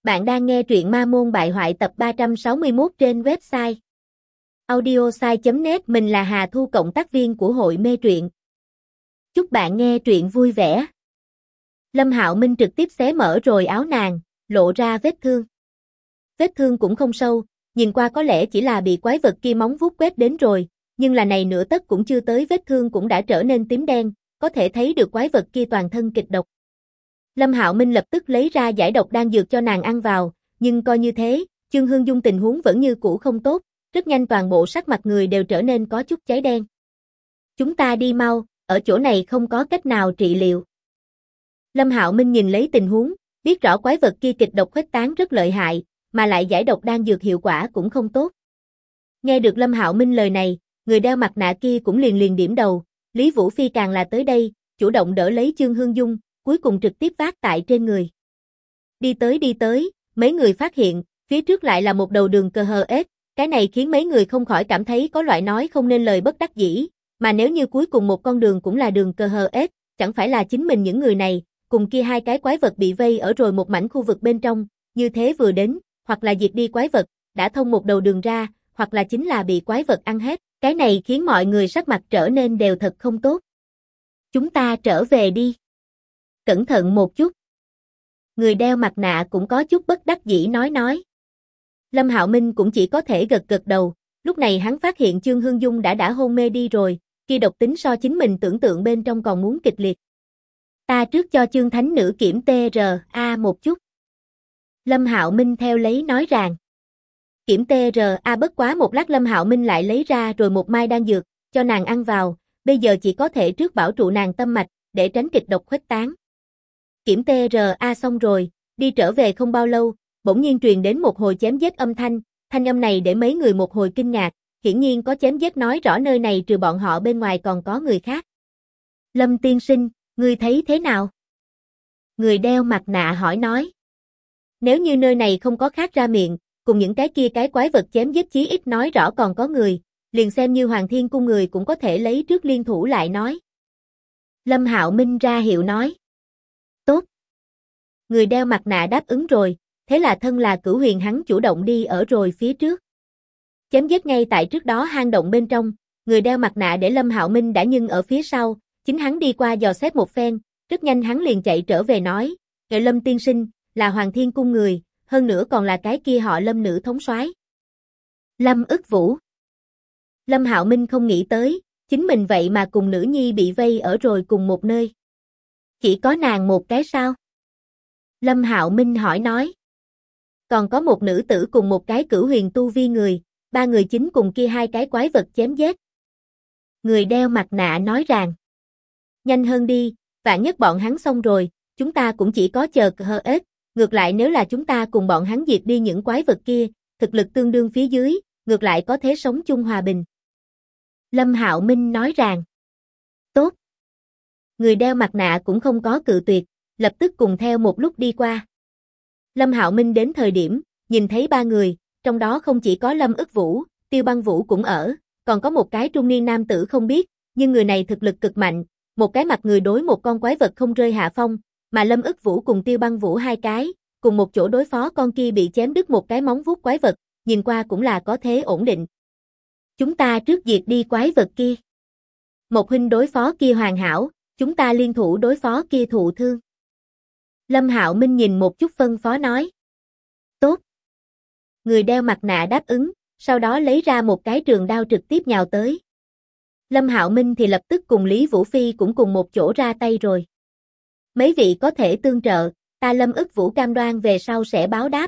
Bạn đang nghe truyện Ma Môn Bại Hoại tập 361 trên website audiosai.net. Mình là Hà Thu, cộng tác viên của hội mê truyện. Chúc bạn nghe truyện vui vẻ. Lâm Hạo Minh trực tiếp xé mở rồi áo nàng, lộ ra vết thương. Vết thương cũng không sâu, nhìn qua có lẽ chỉ là bị quái vật kia móng vuốt quét đến rồi, nhưng là này nửa tấc cũng chưa tới, vết thương cũng đã trở nên tím đen, có thể thấy được quái vật kia toàn thân kịch độc. Lâm Hạo Minh lập tức lấy ra giải độc đan dược cho nàng ăn vào, nhưng coi như thế, Chương Hương Dung tình huống vẫn như cũ không tốt, rất nhanh toàn bộ sắc mặt người đều trở nên có chút cháy đen. Chúng ta đi mau, ở chỗ này không có cách nào trị liệu. Lâm Hạo Minh nhìn lấy tình huống, biết rõ quái vật kia kịch độc khuếch tán rất lợi hại, mà lại giải độc đan dược hiệu quả cũng không tốt. Nghe được Lâm Hạo Minh lời này, người đeo mặt nạ kia cũng liền điểm đầu, Lý Vũ Phi càng là tới đây, chủ động đỡ lấy Chương Hương Dung, cuối cùng trực tiếp vác tại trên người. Đi tới, mấy người phát hiện, phía trước lại là một đầu đường cờ hờ ếch, cái này khiến mấy người không khỏi cảm thấy có loại nói không nên lời bất đắc dĩ, mà nếu như cuối cùng một con đường cũng là đường cờ hờ ếch, chẳng phải là chính mình những người này, cùng kia hai cái quái vật bị vây ở rồi một mảnh khu vực bên trong, như thế vừa đến, hoặc là diệt đi quái vật, đã thông một đầu đường ra, hoặc là chính là bị quái vật ăn hết, cái này khiến mọi người sắc mặt trở nên đều thật không tốt. Chúng ta trở về đi. Cẩn thận một chút. Người đeo mặt nạ cũng có chút bất đắc dĩ nói. Lâm Hạo Minh cũng chỉ có thể gật đầu, lúc này hắn phát hiện Chương Hương Dung đã hôn mê đi rồi, kia độc tính so chính mình tưởng tượng bên trong còn muốn kịch liệt. Ta trước cho Chương Thánh Nữ kiểm TRA một chút. Lâm Hạo Minh theo lấy nói rằng. Kiểm TRA, bất quá một lát Lâm Hạo Minh lại lấy ra rồi một mai đan dược, cho nàng ăn vào, bây giờ chỉ có thể trước bảo trụ nàng tâm mạch, để tránh kịch độc khuếch tán. Kiểm TRA xong rồi, đi trở về không bao lâu, bỗng nhiên truyền đến một hồi chém giết âm thanh âm này để mấy người một hồi kinh ngạc, hiển nhiên có chém giết nói rõ nơi này trừ bọn họ bên ngoài còn có người khác. Lâm tiên sinh, ngươi thấy thế nào? Người đeo mặt nạ hỏi nói. Nếu như nơi này không có khác ra miệng, cùng những cái kia cái quái vật chém giết chí ít nói rõ còn có người, liền xem như Hoàng Thiên Cung người cũng có thể lấy trước liên thủ lại nói. Lâm Hạo Minh ra hiệu nói. Tốt. Người đeo mặt nạ đáp ứng rồi, thế là thân là Cửu Huyền hắn chủ động đi ở rồi phía trước. Chém giết ngay tại trước đó hang động bên trong, người đeo mặt nạ để Lâm Hạo Minh đã nhưng ở phía sau, chính hắn đi qua dò xét một phen, rất nhanh hắn liền chạy trở về nói, Lâm tiên sinh, là Hoàng Thiên Cung người, hơn nữa còn là cái kia họ Lâm nữ thống soái. Lâm Ức Vũ. Lâm Hạo Minh không nghĩ tới, chính mình vậy mà cùng nữ nhi bị vây ở rồi cùng một nơi. Chỉ có nàng một cái sao? Lâm Hạo Minh hỏi nói. Còn có một nữ tử cùng một cái Cửu Huyền tu vi người, ba người chính cùng kia hai cái quái vật chém giết. Người đeo mặt nạ nói rằng. Nhanh hơn đi, vạn nhất bọn hắn xong rồi, chúng ta cũng chỉ có chờ hờ ếch, ngược lại nếu là chúng ta cùng bọn hắn diệt đi những quái vật kia, thực lực tương đương phía dưới, ngược lại có thể sống chung hòa bình. Lâm Hạo Minh nói rằng. Tốt. Người đeo mặt nạ cũng không có cự tuyệt, lập tức cùng theo một lúc đi qua. Lâm Hạo Minh đến thời điểm, nhìn thấy ba người, trong đó không chỉ có Lâm Ức Vũ, Tiêu Băng Vũ cũng ở, còn có một cái trung niên nam tử không biết, nhưng người này thực lực cực mạnh, một cái mặt người đối một con quái vật không rơi hạ phong, mà Lâm Ức Vũ cùng Tiêu Băng Vũ hai cái, cùng một chỗ đối phó con kia bị chém đứt một cái móng vuốt quái vật, nhìn qua cũng là có thế ổn định. Chúng ta trước diệt đi quái vật kia. Một huynh đối phó kia hoàn hảo, chúng ta liên thủ đối phó kia thụ thương. Lâm Hạo Minh nhìn một chút phân phó nói. Tốt. Người đeo mặt nạ đáp ứng, sau đó lấy ra một cái trường đao trực tiếp nhào tới. Lâm Hạo Minh thì lập tức cùng Lý Vũ Phi cũng cùng một chỗ ra tay rồi. Mấy vị có thể tương trợ, ta Lâm Ức Vũ cam đoan về sau sẽ báo đáp.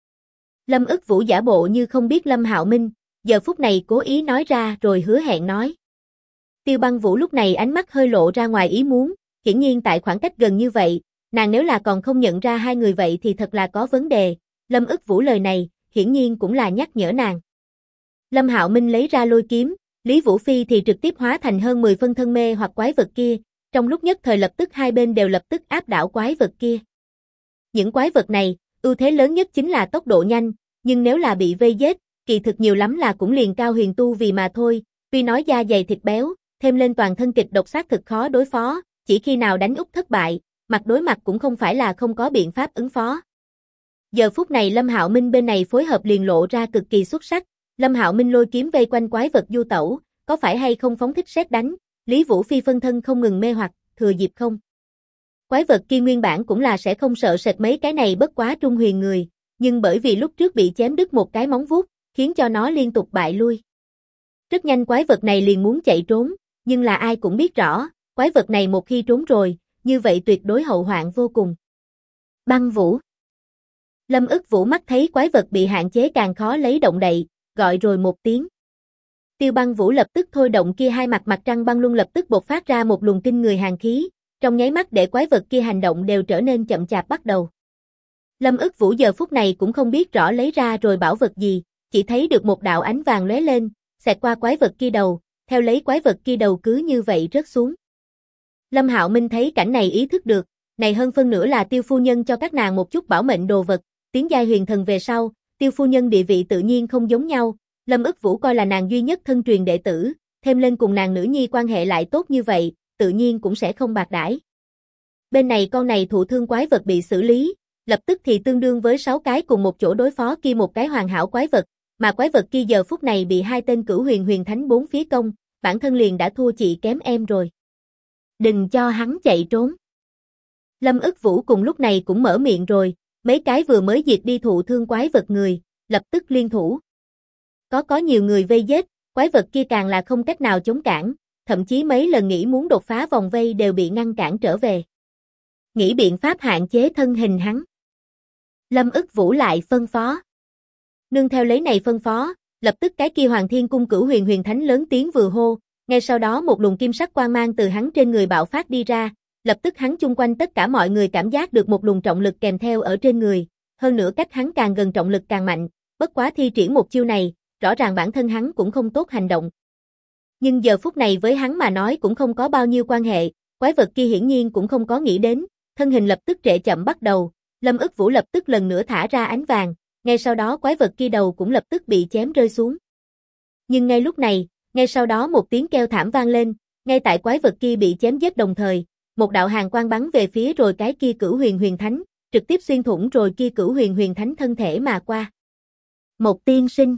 Lâm Ức Vũ giả bộ như không biết Lâm Hạo Minh, giờ phút này cố ý nói ra rồi hứa hẹn nói. Tiêu Băng Vũ lúc này ánh mắt hơi lộ ra ngoài ý muốn, hiển nhiên tại khoảng cách gần như vậy, nàng nếu là còn không nhận ra hai người vậy thì thật là có vấn đề. Lâm Ức Vũ lời này, hiển nhiên cũng là nhắc nhở nàng. Lâm Hạo Minh lấy ra lôi kiếm, Lý Vũ Phi thì trực tiếp hóa thành hơn 10 phân thân mê hoặc quái vật kia, trong lúc nhất thời lập tức hai bên đều lập tức áp đảo quái vật kia. Những quái vật này, ưu thế lớn nhất chính là tốc độ nhanh, nhưng nếu là bị vây giết, kỳ thực nhiều lắm là cũng liền cao huyền tu vì mà thôi, tuy nói da dày thịt béo, thêm lên toàn thân kịch độc xác thực khó đối phó, chỉ khi nào đánh úp thất bại, mặt đối mặt cũng không phải là không có biện pháp ứng phó. Giờ phút này Lâm Hạo Minh bên này phối hợp liền lộ ra cực kỳ xuất sắc, Lâm Hạo Minh lôi kiếm vây quanh quái vật du tẩu, có phải hay không phóng thích sét đánh, Lý Vũ Phi phân thân không ngừng mê hoặc, thừa dịp không. Quái vật kia nguyên bản cũng là sẽ không sợ sệt mấy cái này bất quá trung huyền người, nhưng bởi vì lúc trước bị chém đứt một cái móng vuốt, khiến cho nó liên tục bại lui. Rất nhanh quái vật này liền muốn chạy trốn, nhưng là ai cũng biết rõ, quái vật này một khi trốn rồi, như vậy tuyệt đối hậu hoạn vô cùng. Băng Vũ. Lâm Ức Vũ mắt thấy quái vật bị hạn chế càng khó lấy động đậy, gọi rồi một tiếng. Tiêu Băng Vũ lập tức thôi động kia hai mặt trăng băng luân lập tức bộc phát ra một luồng kinh người hàn khí, trong nháy mắt để quái vật kia hành động đều trở nên chậm chạp bắt đầu. Lâm Ức Vũ giờ phút này cũng không biết rõ lấy ra rồi bảo vật gì, chỉ thấy được một đạo ánh vàng lóe lên, xẹt qua quái vật kia đầu, theo lấy quái vật kia đầu cứ như vậy rớt xuống. Lâm Hạo Minh thấy cảnh này ý thức được, này hơn phân nửa là Tiêu phu nhân cho các nàng một chút bảo mệnh đồ vật, tiến giai huyền thần về sau, Tiêu phu nhân địa vị tự nhiên không giống nhau, Lâm Ức Vũ coi là nàng duy nhất thân truyền đệ tử, thêm lên cùng nàng nữ nhi quan hệ lại tốt như vậy, tự nhiên cũng sẽ không bạc đãi. Bên này con này thụ thương quái vật bị xử lý, lập tức thì tương đương với 6 cái cùng một chỗ đối phó kia một cái hoàn hảo quái vật, mà quái vật kia giờ phút này bị hai tên cửu huyền huyền thánh bốn phía công, bản thân liền đã thua chị kém em rồi. Đừng cho hắn chạy trốn. Lâm Ức Vũ cùng lúc này cũng mở miệng rồi, mấy cái vừa mới diệt đi thụ thương quái vật người, lập tức liên thủ. Có nhiều người vây giết, quái vật kia càng là không cách nào chống cản, thậm chí mấy lần nghĩ muốn đột phá vòng vây đều bị ngăn cản trở về. Nghĩ biện pháp hạn chế thân hình hắn. Lâm Ức Vũ lại phân phó. Nương theo lấy này phân phó, lập tức cái kia Hoàng Thiên Cung cửu huyền huyền thánh lớn tiếng vừa hô, ngay sau đó một luồng kim sắc quang mang từ hắn trên người bạo phát đi ra, lập tức hắn chung quanh tất cả mọi người cảm giác được một luồng trọng lực kèm theo ở trên người, hơn nữa cách hắn càng gần trọng lực càng mạnh, bất quá thi triển một chiêu này, rõ ràng bản thân hắn cũng không tốt hành động. Nhưng giờ phút này với hắn mà nói cũng không có bao nhiêu quan hệ, quái vật kia hiển nhiên cũng không có nghĩ đến, thân hình lập tức trệ chậm bắt đầu, Lâm Ức Vũ lập tức lần nữa thả ra ánh vàng, ngay sau đó quái vật kia đầu cũng lập tức bị chém rơi xuống. Nhưng ngay lúc này, ngay sau đó một tiếng kêu thảm vang lên, ngay tại quái vật kia bị chém giết đồng thời, một đạo hàn quang bắn về phía rồi cái kia cửu huyền huyền thánh, trực tiếp xuyên thủng rồi kia cửu huyền huyền thánh thân thể mà qua. Một tiên sinh.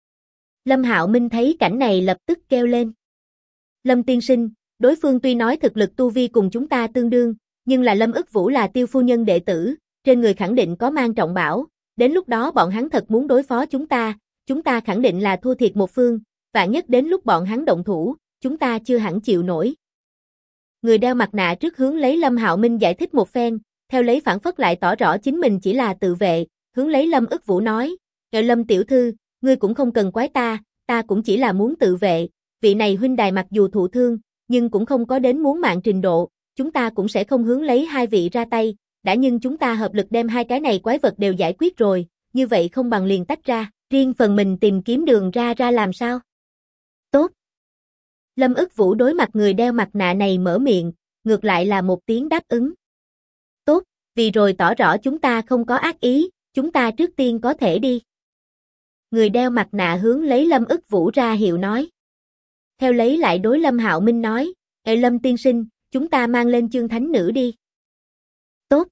Lâm Hạo Minh thấy cảnh này lập tức kêu lên. Lâm tiên sinh, đối phương tuy nói thực lực tu vi cùng chúng ta tương đương, nhưng là Lâm Ức Vũ là Tiêu phu nhân đệ tử, trên người khẳng định có mang trọng bảo, đến lúc đó bọn hắn thật muốn đối phó chúng ta khẳng định là thua thiệt một phương, vạn nhất đến lúc bọn hắn động thủ, chúng ta chưa hẳn chịu nổi. Người đeo mặt nạ trước hướng lấy Lâm Hạo Minh giải thích một phen, theo lấy phản phất lại tỏ rõ chính mình chỉ là tự vệ, hướng lấy Lâm Ức Vũ nói, Lâm tiểu thư, ngươi cũng không cần quái ta cũng chỉ là muốn tự vệ, vị này huynh đài mặc dù thụ thương, nhưng cũng không có đến muốn mạng trình độ, chúng ta cũng sẽ không hướng lấy hai vị ra tay, đã nhưng chúng ta hợp lực đem hai cái này quái vật đều giải quyết rồi, như vậy không bằng liền tách ra, riêng phần mình tìm kiếm đường ra làm sao? Tốt. Lâm Ức Vũ đối mặt người đeo mặt nạ này mở miệng, ngược lại là một tiếng đáp ứng. Tốt, vì rồi tỏ rõ chúng ta không có ác ý, chúng ta trước tiên có thể đi. Người đeo mặt nạ hướng lấy Lâm Ức Vũ ra hiệu nói. Theo lấy lại đối Lâm Hạo Minh nói, Lâm tiên sinh, chúng ta mang lên chương thánh nữ đi. Tốt.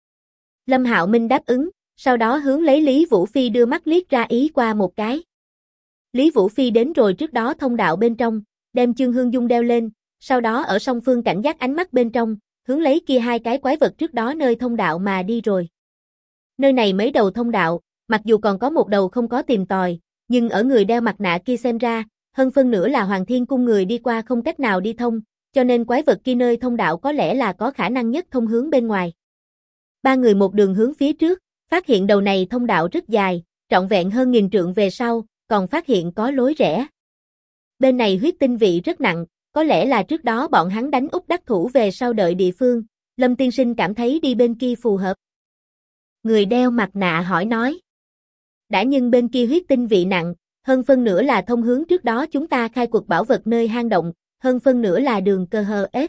Lâm Hạo Minh đáp ứng, sau đó hướng lấy Lý Vũ Phi đưa mắt liếc ra ý qua một cái. Lý Vũ Phi đến rồi trước đó thông đạo bên trong, đem chương hương dung đeo lên, sau đó ở song phương cảnh giác ánh mắt bên trong, hướng lấy kia hai cái quái vật trước đó nơi thông đạo mà đi rồi. Nơi này mấy đầu thông đạo, mặc dù còn có một đầu không có tìm tòi, nhưng ở người đeo mặt nạ kia xem ra, hơn phân nửa là Hoàng Thiên Cung người đi qua không cách nào đi thông, cho nên quái vật kia nơi thông đạo có lẽ là có khả năng nhất thông hướng bên ngoài. Ba người một đường hướng phía trước, phát hiện đầu này thông đạo rất dài, trọn vẹn hơn 1000 trượng về sau, còn phát hiện có lối rẽ. Bên này huyết tinh vị rất nặng, có lẽ là trước đó bọn hắn đánh úp đắc thủ về sau đợi địa phương, Lâm tiên sinh cảm thấy đi bên kia phù hợp. Người đeo mặt nạ hỏi nói. Đã nhưng bên kia huyết tinh vị nặng, hơn phân nửa là thông hướng trước đó chúng ta khai cuộc bảo vật nơi hang động, hơn phân nửa là đường cơ hờ ếch.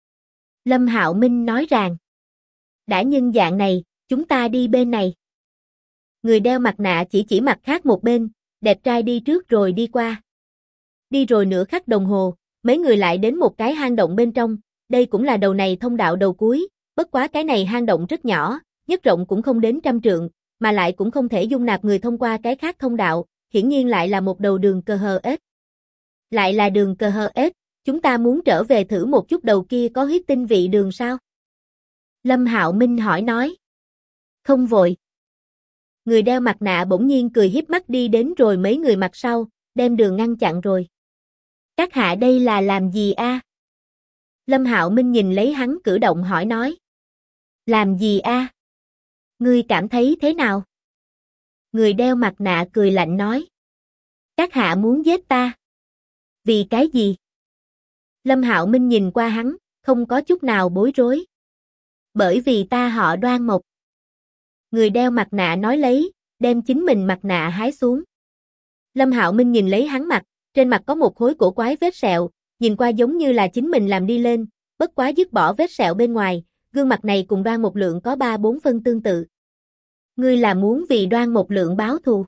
Lâm Hạo Minh nói rằng. Đã nhưng dạng này, chúng ta đi bên này. Người đeo mặt nạ chỉ mặt khác một bên, đẹp trai đi trước rồi đi qua. Đi rồi nửa khắc đồng hồ, mấy người lại đến một cái hang động bên trong, đây cũng là đầu này thông đạo đầu cuối, bất quá cái này hang động rất nhỏ, nhất rộng cũng không đến 100 trượng, mà lại cũng không thể dung nạp người thông qua cái khác thông đạo, hiển nhiên lại là một đầu đường cờ hờ ếch. Lại là đường cờ hờ ếch, chúng ta muốn trở về thử một chút đầu kia có huyết tinh vị đường sao? Lâm Hạo Minh hỏi nói. Không vội. Người đeo mặt nạ bỗng nhiên cười híp mắt đi đến rồi mấy người mặt sau, đem đường ngăn chặn rồi. Các hạ đây là làm gì a? Lâm Hạo Minh nhìn lấy hắn cử động hỏi nói. Làm gì a? Ngươi cảm thấy thế nào? Người đeo mặt nạ cười lạnh nói. Các hạ muốn giết ta. Vì cái gì? Lâm Hạo Minh nhìn qua hắn, không có chút nào bối rối. Bởi vì ta họ Đoan Mộc. Người đeo mặt nạ nói lấy, đem chính mình mặt nạ hái xuống. Lâm Hạo Minh nhìn lấy hắn mặt, trên mặt có một khối cổ quái vết sẹo, nhìn qua giống như là chính mình làm đi lên, bất quá dứt bỏ vết sẹo bên ngoài, gương mặt này cùng Đoan Mộc Lượng có 3-4 phân tương tự. Ngươi là muốn vì Đoan Mộc Lượng báo thù?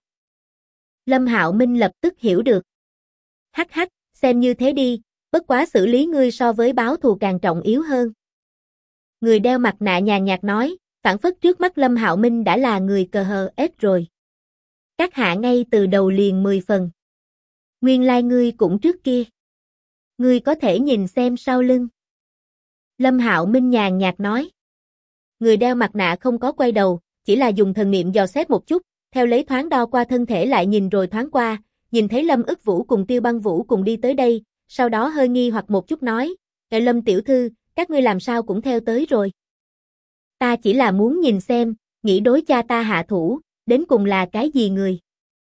Lâm Hạo Minh lập tức hiểu được. Hắc hắc, xem như thế đi, bất quá xử lý ngươi so với báo thù càng trọng yếu hơn. Người đeo mặt nạ nhàn nhạt nói, phảng phất trước mắt Lâm Hạo Minh đã là người cờ hờ ếch rồi. Các hạ ngay từ đầu liền 10 phần. Nguyên lai ngươi cũng trước kia. Ngươi có thể nhìn xem sau lưng. Lâm Hạo Minh nhàn nhạt nói. Người đeo mặt nạ không có quay đầu, chỉ là dùng thần niệm dò xét một chút, theo lấy thoáng đo qua thân thể lại nhìn rồi thoáng qua, nhìn thấy Lâm Ức Vũ cùng Tiêu Băng Vũ cùng đi tới đây, sau đó hơi nghi hoặc một chút nói, Lâm tiểu thư, các ngươi làm sao cũng theo tới rồi. Ta chỉ là muốn nhìn xem, nghĩ đối cha ta hạ thủ, đến cùng là cái gì người.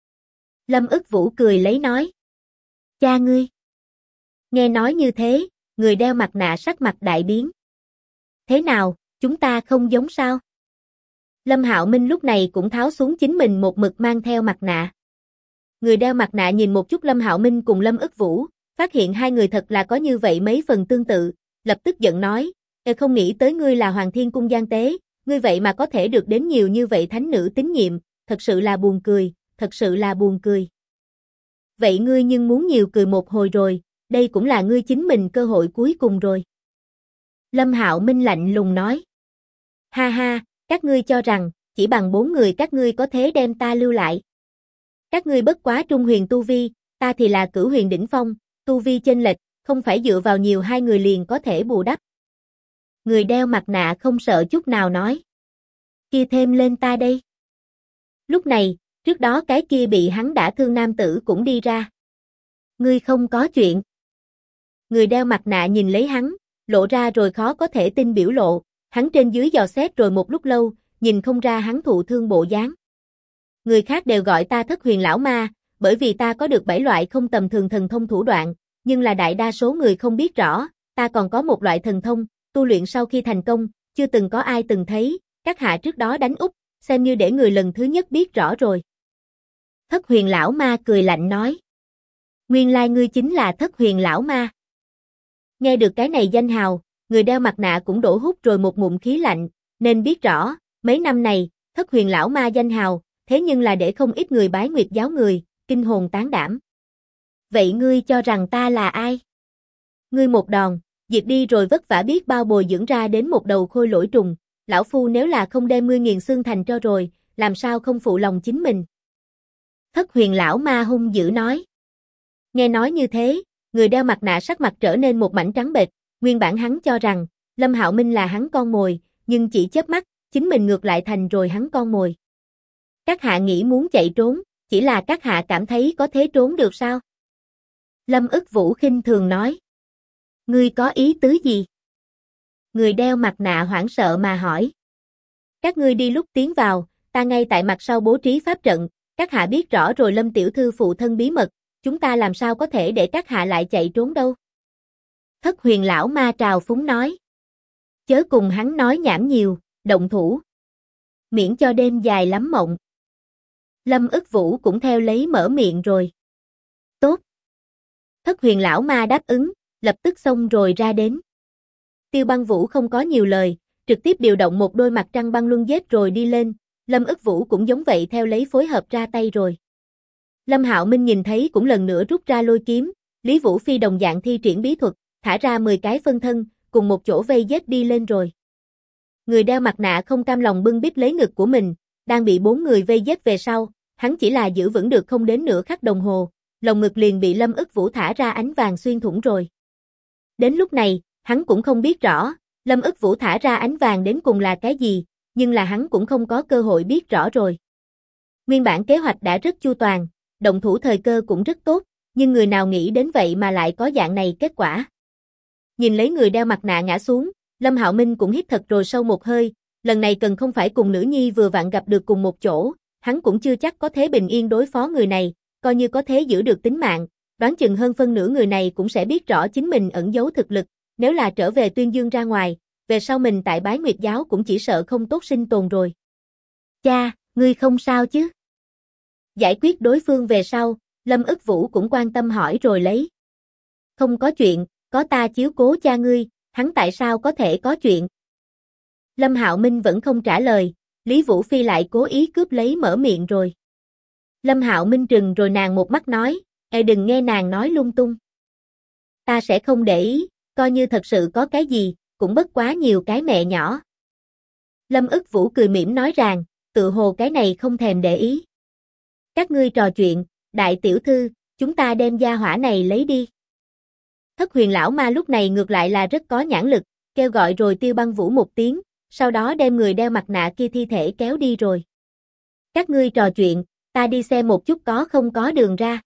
Lâm Ức Vũ cười lấy nói. Cha ngươi. Nghe nói như thế, người đeo mặt nạ sắc mặt đại biến. Thế nào, chúng ta không giống sao? Lâm Hạo Minh lúc này cũng tháo xuống chính mình một mực mang theo mặt nạ. Người đeo mặt nạ nhìn một chút Lâm Hạo Minh cùng Lâm Ức Vũ, phát hiện hai người thật là có như vậy mấy phần tương tự, lập tức giận nói, không nghĩ tới ngươi là Hoàng Thiên Cung gian tế, ngươi vậy mà có thể được đến nhiều như vậy thánh nữ tín nhiệm, thật sự là buồn cười, thật sự là buồn cười. Vậy ngươi nhưng muốn nhiều cười một hồi rồi, đây cũng là ngươi chính mình cơ hội cuối cùng rồi. Lâm Hạo Minh lạnh lùng nói. Ha ha, các ngươi cho rằng, chỉ bằng 4 người các ngươi có thể đem ta lưu lại. Các ngươi bất quá trung huyền tu vi, ta thì là cửu huyền đỉnh phong, tu vi chênh lệch, không phải dựa vào nhiều hai người liền có thể bù đắp. Người đeo mặt nạ không sợ chút nào nói. Kia thêm lên ta đây. Lúc này, trước đó cái kia bị hắn đả thương nam tử cũng đi ra. Ngươi không có chuyện. Người đeo mặt nạ nhìn lấy hắn, lộ ra rồi khó có thể tin biểu lộ, hắn trên dưới dò xét rồi một lúc lâu, nhìn không ra hắn thụ thương bộ dáng. Người khác đều gọi ta Thất Huyền lão ma, bởi vì ta có được 7 loại không tầm thường thần thông thủ đoạn, nhưng là đại đa số người không biết rõ, ta còn có một loại thần thông, tu luyện sau khi thành công, chưa từng có ai từng thấy, các hạ trước đó đánh úp, xem như để người lần thứ nhất biết rõ rồi. Thất Huyền lão ma cười lạnh nói. Nguyên lai ngươi chính là Thất Huyền lão ma. Nghe được cái này danh hào, người đeo mặt nạ cũng đổ hút rồi một ngụm khí lạnh, nên biết rõ, mấy năm này, Thất Huyền lão ma danh hào, thế nhưng là để không ít người bái nguyệt giáo người, kinh hồn tán đảm. Vậy ngươi cho rằng ta là ai? Ngươi một đòn, diệt đi rồi vất vả biết bao bồi dưỡng ra đến một đầu khôi lỗi trùng, lão phu nếu là không đem ngươi nghiền xương thành tro rồi, làm sao không phụ lòng chính mình? Thất Huyền lão ma hung dữ nói. Nghe nói như thế, người đeo mặt nạ sắc mặt trở nên một mảnh trắng bệch, nguyên bản hắn cho rằng, Lâm Hạo Minh là hắn con mồi, nhưng chỉ chớp mắt, chính mình ngược lại thành rồi hắn con mồi. Các hạ nghĩ muốn chạy trốn, chỉ là các hạ cảm thấy có thế trốn được sao? Lâm Ức Vũ khinh thường nói. Ngươi có ý tứ gì? Người đeo mặt nạ hoảng sợ mà hỏi. Các ngươi đi lúc tiến vào, ta ngay tại mặt sau bố trí pháp trận, các hạ biết rõ rồi Lâm tiểu thư phụ thân bí mật, chúng ta làm sao có thể để các hạ lại chạy trốn đâu? Thất Huyền lão ma trào phúng nói. Chớ cùng hắn nói nhảm nhiều, động thủ. Miễn cho đêm dài lắm mộng. Lâm Ức Vũ cũng theo lấy mở miệng rồi. Tốt. Thất Huyền lão ma đáp ứng, lập tức xông rồi ra đến. Tiêu Băng Vũ không có nhiều lời, trực tiếp điều động một đôi mặt trăng băng luân giết rồi đi lên, Lâm Ức Vũ cũng giống vậy theo lấy phối hợp ra tay rồi. Lâm Hạo Minh nhìn thấy cũng lần nữa rút ra lôi kiếm, Lý Vũ Phi đồng dạng thi triển bí thuật, thả ra 10 cái phân thân, cùng một chỗ vây giết đi lên rồi. Người đeo mặt nạ không cam lòng bưng bít lấy ngực của mình, đang bị 4 người vây giết về sau, hắn chỉ là giữ vững được không đến nửa khắc đồng hồ, lồng ngực liền bị Lâm ức vũ thả ra ánh vàng xuyên thủng rồi. Đến lúc này, hắn cũng không biết rõ, Lâm ức vũ thả ra ánh vàng đến cùng là cái gì, nhưng là hắn cũng không có cơ hội biết rõ rồi. Nguyên bản kế hoạch đã rất chu toàn, động thủ thời cơ cũng rất tốt, nhưng người nào nghĩ đến vậy mà lại có dạng này kết quả. Nhìn lấy người đeo mặt nạ ngã xuống, Lâm Hạo Minh cũng hít thật rồi sâu một hơi, lần này cần không phải cùng nữ nhi vừa vặn gặp được cùng một chỗ, hắn cũng chưa chắc có thế bình yên đối phó người này, coi như có thế giữ được tính mạng, đoán chừng hơn phân nửa người này cũng sẽ biết rõ chính mình ẩn giấu thực lực, nếu là trở về tuyên dương ra ngoài, về sau mình tại Bái Nguyệt giáo cũng chỉ sợ không tốt sinh tồn rồi. Cha, ngươi không sao chứ? Giải quyết đối phương về sau, Lâm ức vũ cũng quan tâm hỏi rồi lấy. Không có chuyện, có ta chiếu cố cha ngươi, hắn tại sao có thể có chuyện? Lâm Hạo Minh vẫn không trả lời, Lý Vũ Phi lại cố ý cướp lấy mở miệng rồi. Lâm Hạo Minh trừng rồi nàng một mắt nói, đừng nghe nàng nói lung tung. Ta sẽ không để ý, coi như thật sự có cái gì, cũng bất quá nhiều cái mẹ nhỏ. Lâm ức vũ cười mỉm nói rằng, tự hồ cái này không thèm để ý. Các ngươi trò chuyện, đại tiểu thư, chúng ta đem gia hỏa này lấy đi. Thất Huyền lão ma lúc này ngược lại là rất có nhãn lực, kêu gọi rồi Tiêu Băng Vũ một tiếng, sau đó đem người đeo mặt nạ kia thi thể kéo đi rồi. Các ngươi trò chuyện, ta đi xem một chút có không có đường ra.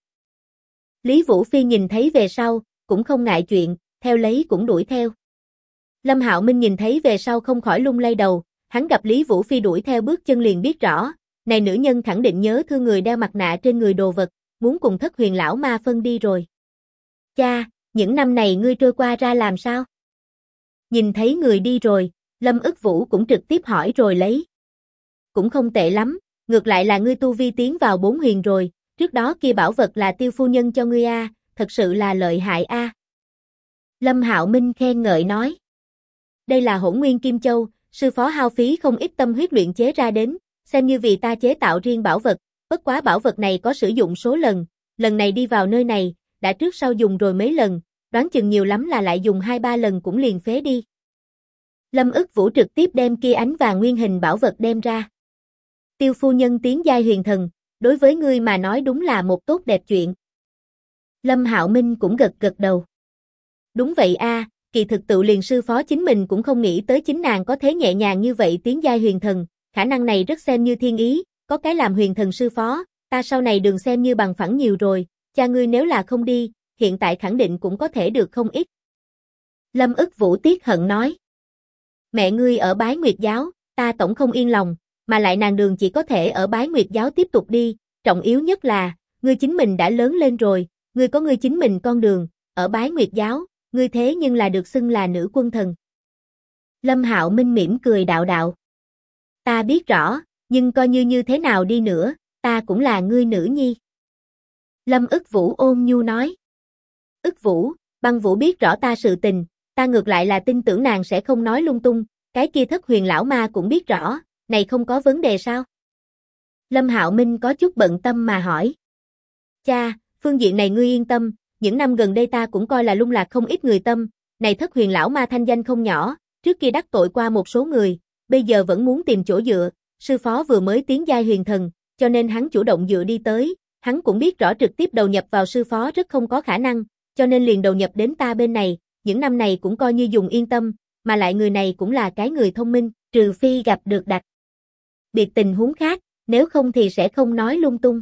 Lý Vũ Phi nhìn thấy về sau, cũng không ngại chuyện, theo lấy cũng đuổi theo. Lâm Hạo Minh nhìn thấy về sau không khỏi lung lay đầu, hắn gặp Lý Vũ Phi đuổi theo bước chân liền biết rõ, này nữ nhân khẳng định nhớ thương người đeo mặt nạ trên người đồ vật, muốn cùng Thất Huyền lão ma phân đi rồi. Cha, những năm này ngươi trôi qua ra làm sao? Nhìn thấy người đi rồi, Lâm ức vũ cũng trực tiếp hỏi rồi lấy. Cũng không tệ lắm, ngược lại là ngươi tu vi tiến vào 4 huyền rồi, trước đó kia bảo vật là Tiêu phu nhân cho ngươi a, thật sự là lợi hại a. Lâm Hạo Minh khen ngợi nói. Đây là Hỗn Nguyên Kim Châu, sư phó hao phí không ít tâm huyết luyện chế ra đến, xem như vì ta chế tạo riêng bảo vật, bất quá bảo vật này có sử dụng số lần, lần này đi vào nơi này, đã trước sau dùng rồi mấy lần, đoán chừng nhiều lắm là lại dùng 2-3 lần cũng liền phế đi. Lâm ức vũ trực tiếp đem kia ánh vàng nguyên hình bảo vật đem ra. Tiêu phu nhân tiến giai huyền thần, đối với ngươi mà nói đúng là một tốt đẹp chuyện. Lâm Hạo Minh cũng gật gật đầu. Đúng vậy a, kỳ thực tự liền sư phó chính mình cũng không nghĩ tới chính nàng có thế nhẹ nhàng như vậy tiến giai huyền thần, khả năng này rất xem như thiên ý, có cái làm huyền thần sư phó, ta sau này đường xem như bằng phẳng nhiều rồi, cha ngươi nếu là không đi, hiện tại khẳng định cũng có thể được không ít. Lâm ức vũ tiếc hận nói. Mẹ ngươi ở Bái Nguyệt giáo, ta tổng không yên lòng, mà lại nàng đường chỉ có thể ở Bái Nguyệt giáo tiếp tục đi, trọng yếu nhất là, ngươi chính mình đã lớn lên rồi, ngươi có ngươi chính mình con đường, ở Bái Nguyệt giáo, ngươi thế nhưng là được xưng là nữ quân thần. Lâm Hạo Minh mỉm cười đạo đạo. Ta biết rõ, nhưng coi như thế nào đi nữa, ta cũng là ngươi nữ nhi. Lâm ức vũ ôn nhu nói. Ức vũ, Băng Vũ biết rõ ta sự tình, ta ngược lại là tin tưởng nàng sẽ không nói lung tung, cái kia Thất Huyền lão ma cũng biết rõ, này không có vấn đề sao? Lâm Hạo Minh có chút bận tâm mà hỏi. Cha, phương diện này ngươi yên tâm, những năm gần đây ta cũng coi là lung lạc không ít người tâm, này Thất Huyền lão ma thanh danh không nhỏ, trước kia đắc tội qua một số người, bây giờ vẫn muốn tìm chỗ dựa, sư phó vừa mới tiến giai huyền thần, cho nên hắn chủ động dựa đi tới, hắn cũng biết rõ trực tiếp đầu nhập vào sư phó rất không có khả năng, cho nên liền đầu nhập đến ta bên này, những năm này cũng coi như dùng yên tâm, mà lại người này cũng là cái người thông minh, trừ phi gặp được đặc biệt tình huống khác, nếu không thì sẽ không nói lung tung.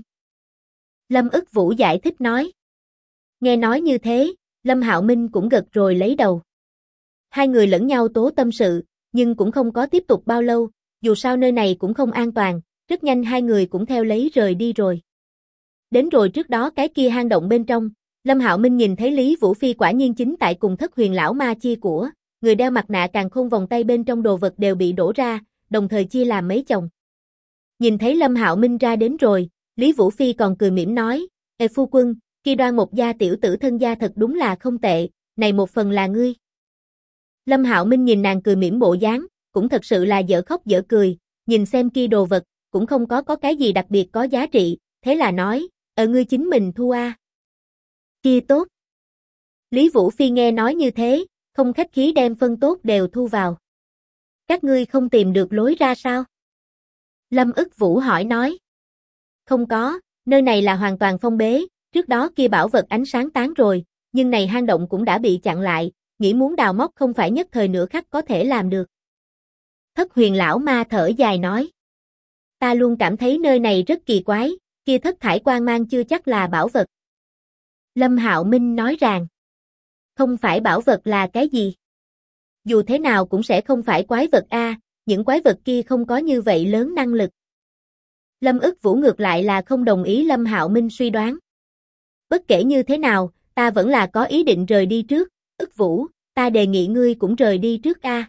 Lâm ức vũ giải thích nói. Nghe nói như thế, Lâm Hạo Minh cũng gật rồi lấy đầu. Hai người lẫn nhau tố tâm sự, nhưng cũng không có tiếp tục bao lâu, dù sao nơi này cũng không an toàn, rất nhanh hai người cũng theo lấy rời đi rồi. Đến rồi trước đó cái kia hang động bên trong, Lâm Hạo Minh nhìn thấy Lý Vũ Phi quả nhiên chính tại cùng Thất Huyền lão ma chia của, người đeo mặt nạ càn khôn vòng tay bên trong đồ vật đều bị đổ ra, đồng thời chia làm mấy chồng. Nhìn thấy Lâm Hạo Minh ra đến rồi, Lý Vũ Phi còn cười mỉm nói, phu quân, kia Đoan một gia tiểu tử thân gia thật đúng là không tệ, này một phần là ngươi. Lâm Hạo Minh nhìn nàng cười mỉm bộ dáng, cũng thật sự là dở khóc dở cười, nhìn xem kia đồ vật, cũng không có cái gì đặc biệt có giá trị, thế là nói, ngươi chính mình thu a. Kia tốt. Lý Vũ Phi nghe nói như thế, không khách khí đem phân tốt đều thu vào. Các ngươi không tìm được lối ra sao? Lâm ức vũ hỏi nói. Không có, nơi này là hoàn toàn phong bế, trước đó kia bảo vật ánh sáng tán rồi, nhưng này hang động cũng đã bị chặn lại, nghĩ muốn đào móc không phải nhất thời nửa khắc có thể làm được. Thất huyền lão ma thở dài nói. Ta luôn cảm thấy nơi này rất kỳ quái, kia thất thải quang mang chưa chắc là bảo vật. Lâm Hạo Minh nói rằng. Không phải bảo vật là cái gì? Dù thế nào cũng sẽ không phải quái vật a, những quái vật kia không có như vậy lớn năng lực. Lâm ức vũ ngược lại là không đồng ý Lâm Hạo Minh suy đoán. Bất kể như thế nào, ta vẫn là có ý định rời đi trước, ức vũ, ta đề nghị ngươi cũng rời đi trước a.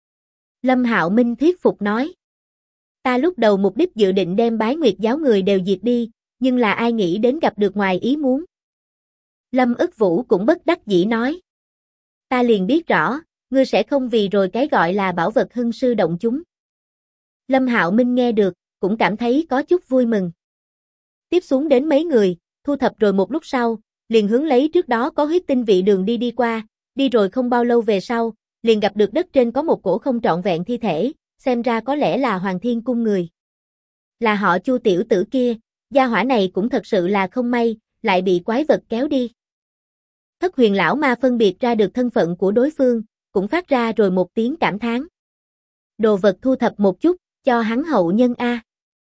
Lâm Hạo Minh thuyết phục nói. Ta lúc đầu mục đích dự định đem Bái Nguyệt giáo người đều diệt đi, nhưng là ai nghĩ đến gặp được ngoài ý muốn. Lâm ức vũ cũng bất đắc dĩ nói. Ta liền biết rõ, ngươi sẽ không vì rồi cái gọi là bảo vật hưng sư động chúng. Lâm Hạo Minh nghe được, cũng cảm thấy có chút vui mừng. Tiếp xuống đến mấy người, thu thập rồi một lúc sau, liền hướng lấy trước đó có huyết tinh vị đường đi qua, đi rồi không bao lâu về sau, liền gặp được đất trên có một cổ không trọn vẹn thi thể, xem ra có lẽ là Hoàng Thiên Cung người. Là họ Chu tiểu tử kia, gia hỏa này cũng thật sự là không may, lại bị quái vật kéo đi. Thất huyền lão ma phân biệt ra được thân phận của đối phương, cũng phát ra rồi một tiếng cảm thán. Đồ vật thu thập một chút, cho hắn hậu nhân a.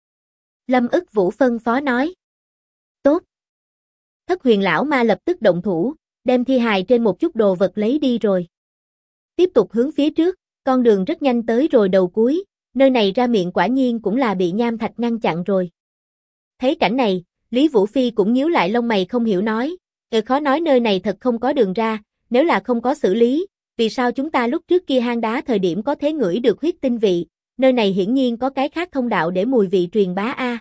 Lâm ức vũ phân phó nói. Tốt. Thất huyền lão ma lập tức động thủ, đem thi hài trên một chút đồ vật lấy đi rồi. Tiếp tục hướng phía trước, con đường rất nhanh tới rồi đầu cuối, nơi này ra miệng quả nhiên cũng là bị nham thạch ngăn chặn rồi. Thấy cảnh này, Lý Vũ Phi cũng nhíu lại lông mày không hiểu nói, khó nói nơi này thật không có đường ra, nếu là không có xử lý, vì sao chúng ta lúc trước kia hang đá thời điểm có thể ngửi được huyết tinh vị, nơi này hiển nhiên có cái khác thông đạo để mùi vị truyền bá a.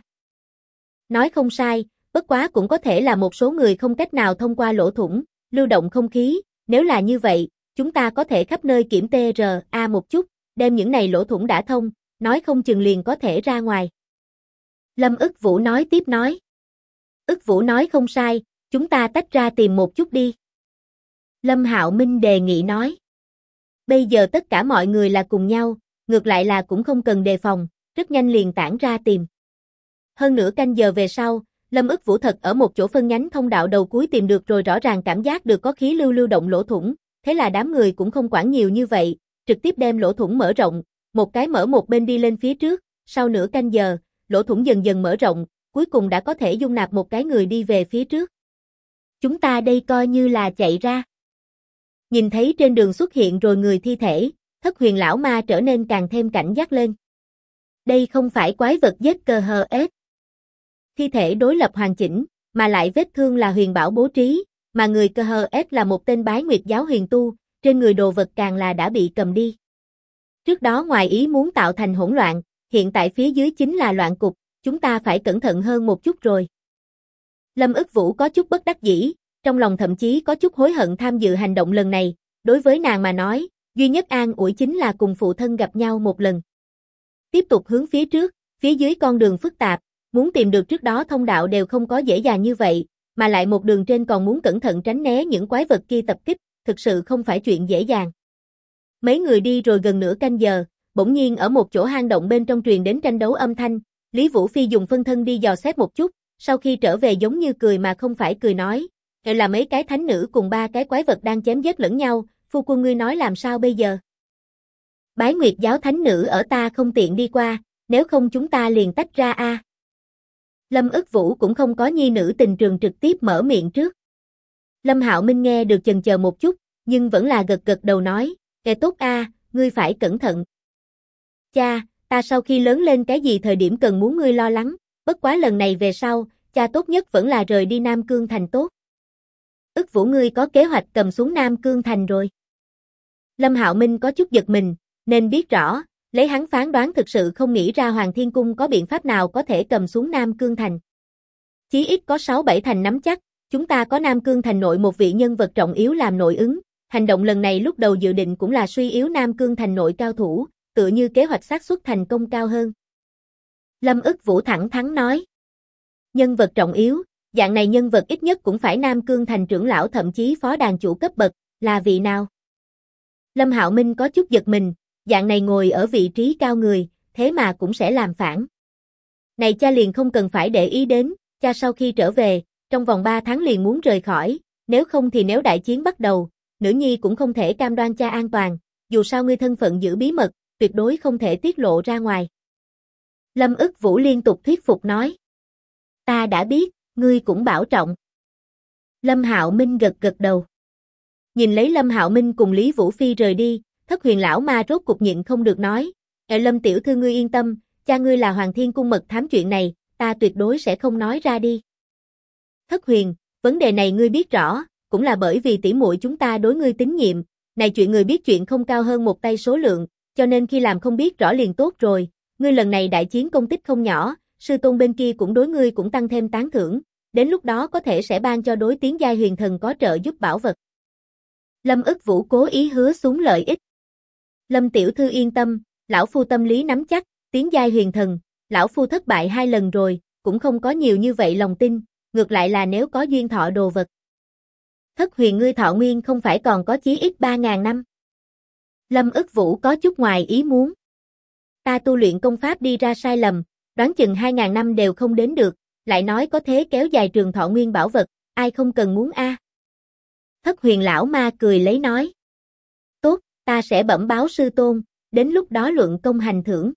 Nói không sai, bất quá cũng có thể là một số người không cách nào thông qua lỗ thủng, lưu động không khí, nếu là như vậy, chúng ta có thể khắp nơi kiểm TRA một chút, đem những này lỗ thủng đã thông, nói không chừng liền có thể ra ngoài. Lâm ức vũ nói tiếp nói. Ức vũ nói không sai, chúng ta tách ra tìm một chút đi. Lâm Hạo Minh đề nghị nói. Bây giờ tất cả mọi người là cùng nhau, ngược lại là cũng không cần đề phòng, rất nhanh liền tản ra tìm. Hơn nửa canh giờ về sau, Lâm ức vũ thật ở một chỗ phân nhánh thông đạo đầu cuối tìm được rồi, rõ ràng cảm giác được có khí lưu động lỗ thủng, thế là đám người cũng không quản nhiều như vậy, trực tiếp đem lỗ thủng mở rộng, một cái mở một bên đi lên phía trước, sau nửa canh giờ, lỗ thủng dần dần mở rộng, cuối cùng đã có thể dung nạp một cái người đi về phía trước. Chúng ta đây coi như là chạy ra. Nhìn thấy trên đường xuất hiện rồi người thi thể, Thất huyền lão ma trở nên càng thêm cảnh giác lên. Đây không phải quái vật giết cờ hờ ết. Thi thể đối lập hoàn chỉnh, mà lại vết thương là huyền bảo bố trí, mà người cơ hờ ết là một tên Bái Nguyệt giáo huyền tu, trên người đồ vật càng là đã bị cầm đi. Trước đó ngoài ý muốn tạo thành hỗn loạn, hiện tại phía dưới chính là loạn cục, chúng ta phải cẩn thận hơn một chút rồi. Lâm ức vũ có chút bất đắc dĩ, trong lòng thậm chí có chút hối hận tham dự hành động lần này, đối với nàng mà nói, duy nhất an ủi chính là cùng phụ thân gặp nhau một lần. Tiếp tục hướng phía trước, phía dưới con đường phức tạp, muốn tìm được trước đó thông đạo đều không có dễ dàng như vậy, mà lại một đường trên còn muốn cẩn thận tránh né những quái vật kia tập kích, thực sự không phải chuyện dễ dàng. Mấy người đi rồi gần nửa canh giờ, bỗng nhiên ở một chỗ hang động bên trong truyền đến tranh đấu âm thanh, Lý Vũ Phi dùng phân thân đi dò xét một chút, sau khi trở về giống như cười mà không phải cười nói, là mấy cái thánh nữ cùng ba cái quái vật đang chém giết lẫn nhau, phu quân ngươi nói làm sao bây giờ? Bái Nguyệt giáo thánh nữ ở ta không tiện đi qua, nếu không chúng ta liền tách ra a. Lâm ức vũ cũng không có nhi nữ tình trường trực tiếp mở miệng trước. Lâm Hạo Minh nghe được chần chờ một chút, nhưng vẫn là gật gật đầu nói, tốt a, ngươi phải cẩn thận. Cha, ta sau khi lớn lên cái gì thời điểm cần muốn ngươi lo lắng, bất quá lần này về sau, cha tốt nhất vẫn là rời đi Nam Cương Thành tốt. Ức vũ ngươi có kế hoạch cầm xuống Nam Cương Thành rồi. Lâm Hạo Minh có chút giật mình, nên biết rõ, lấy hắn phán đoán thực sự không nghĩ ra Hoàng Thiên Cung có biện pháp nào có thể cầm xuống Nam Cương Thành. Chí ít có 6-7 thành nắm chắc, chúng ta có Nam Cương Thành nội một vị nhân vật trọng yếu làm nội ứng, hành động lần này lúc đầu dự định cũng là suy yếu Nam Cương Thành nội cao thủ, tựa như kế hoạch xác suất thành công cao hơn. Lâm ức vũ thẳng thắn nói. Nhân vật trọng yếu, dạng này nhân vật ít nhất cũng phải Nam Cương Thành trưởng lão thậm chí phó đàn chủ cấp bậc, là vị nào? Lâm Hạo Minh có chút giật mình, dạng này ngồi ở vị trí cao người, thế mà cũng sẽ làm phản. Này cha liền không cần phải để ý đến, cha sau khi trở về, trong vòng 3 tháng liền muốn rời khỏi, nếu không thì nếu đại chiến bắt đầu, nữ nhi cũng không thể cam đoan cha an toàn, dù sao ngươi thân phận giữ bí mật, tuyệt đối không thể tiết lộ ra ngoài. Lâm ức vũ liên tục thuyết phục nói. Ta đã biết, ngươi cũng bảo trọng. Lâm Hạo Minh gật gật đầu. Nhìn lấy Lâm Hạo Minh cùng Lý Vũ Phi rời đi, Thất Huyền lão ma rốt cục nhịn không được nói, Lâm tiểu thư ngươi yên tâm, cha ngươi là Hoàng Thiên cung mật thám chuyện này, ta tuyệt đối sẽ không nói ra đi. Thất Huyền, vấn đề này ngươi biết rõ, cũng là bởi vì tỷ muội chúng ta đối ngươi tín nhiệm, này chuyện người biết chuyện không cao hơn một tay số lượng, cho nên khi làm không biết rõ liền tốt rồi, ngươi lần này đại chiến công tích không nhỏ, sư tôn bên kia cũng đối ngươi cũng tăng thêm tán thưởng, đến lúc đó có thể sẽ ban cho đối tiến giai huyền thần có trợ giúp bảo vật. Lâm ức vũ cố ý hứa xuống lợi ích. Lâm tiểu thư yên tâm, lão phu tâm lý nắm chắc, tiến giai huyền thần, lão phu thất bại 2 lần rồi, cũng không có nhiều như vậy lòng tin, ngược lại là nếu có duyên thọ đồ vật. Thất Huyền ngươi thọ nguyên không phải còn có chí ít 3.000 năm. Lâm ức vũ có chút ngoài ý muốn. Ta tu luyện công pháp đi ra sai lầm, đoán chừng 2.000 năm đều không đến được, lại nói có thế kéo dài trường thọ nguyên bảo vật, ai không cần muốn a? Thất Huyền lão ma cười lấy nói. Tốt, ta sẽ bẩm báo sư tôn, đến lúc đó luận công hành thưởng.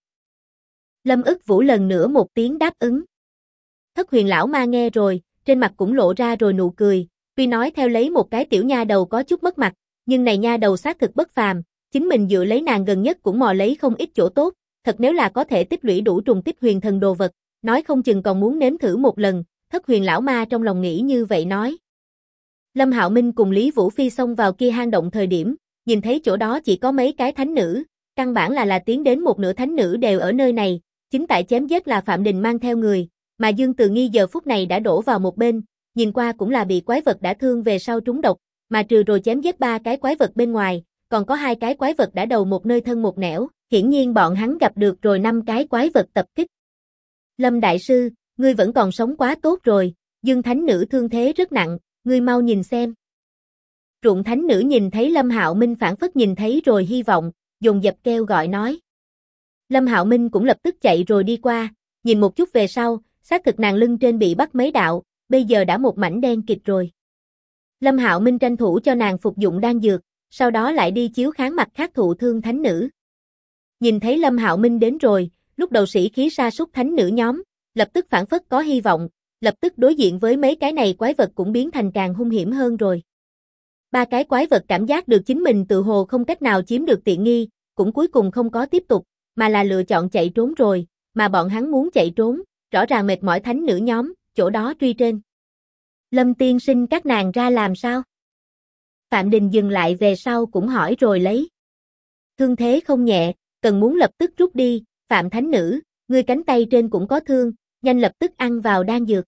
Lâm ức vũ lần nữa một tiếng đáp ứng. Thất Huyền lão ma nghe rồi, trên mặt cũng lộ ra rồi nụ cười, tuy nói theo lấy một cái tiểu nha đầu có chút mất mặt, nhưng này nha đầu xác thực bất phàm, chính mình dựa lấy nàng gần nhất cũng mò lấy không ít chỗ tốt, thật nếu là có thể tích lũy đủ trùng tích huyền thần đồ vật, nói không chừng còn muốn nếm thử một lần, Thất Huyền lão ma trong lòng nghĩ như vậy nói. Lâm Hạo Minh cùng Lý Vũ Phi xông vào kia hang động thời điểm, nhìn thấy chỗ đó chỉ có mấy cái thánh nữ, căn bản là tiến đến một nửa thánh nữ đều ở nơi này, chính tại chém giết là Phạm Đình mang theo người, mà Dương Từ Nghi giờ phút này đã đổ vào một bên, nhìn qua cũng là bị quái vật đã thương về sau trúng độc, mà trừ rồi chém giết 3 cái quái vật bên ngoài, còn có 2 cái quái vật đã đầu một nơi thân một nẻo, hiển nhiên bọn hắn gặp được rồi 5 cái quái vật tập kích. Lâm đại sư, ngươi vẫn còn sống quá tốt rồi, Dương thánh nữ thương thế rất nặng, ngươi mau nhìn xem. Ruộng thánh nữ nhìn thấy Lâm Hạo Minh phảng phất nhìn thấy rồi hy vọng, dồn dập kêu gọi nói. Lâm Hạo Minh cũng lập tức chạy rồi đi qua, nhìn một chút về sau, xác thực nàng lưng trên bị bắt mấy đạo, bây giờ đã một mảnh đen kịt rồi. Lâm Hạo Minh tranh thủ cho nàng phục dụng đan dược, sau đó lại đi chiếu kháng mặt khác thụ thương thánh nữ. Nhìn thấy Lâm Hạo Minh đến rồi, lúc đầu sĩ khí sa sút thánh nữ nhóm, lập tức phảng phất có hy vọng, lập tức đối diện với mấy cái này quái vật cũng biến thành càng hung hiểm hơn rồi. 3 cái quái vật cảm giác được chính mình tự hồ không cách nào chiếm được tiện nghi, cũng cuối cùng không có tiếp tục, mà là lựa chọn chạy trốn rồi, mà bọn hắn muốn chạy trốn, rõ ràng mệt mỏi thánh nữ nhóm, chỗ đó truy trên. Lâm tiên sinh các nàng ra làm sao? Phạm Đình dừng lại về sau cũng hỏi rồi lấy. Thương thế không nhẹ, cần muốn lập tức rút đi, Phạm thánh nữ, ngươi cánh tay trên cũng có thương, nhanh lập tức ăn vào đan dược.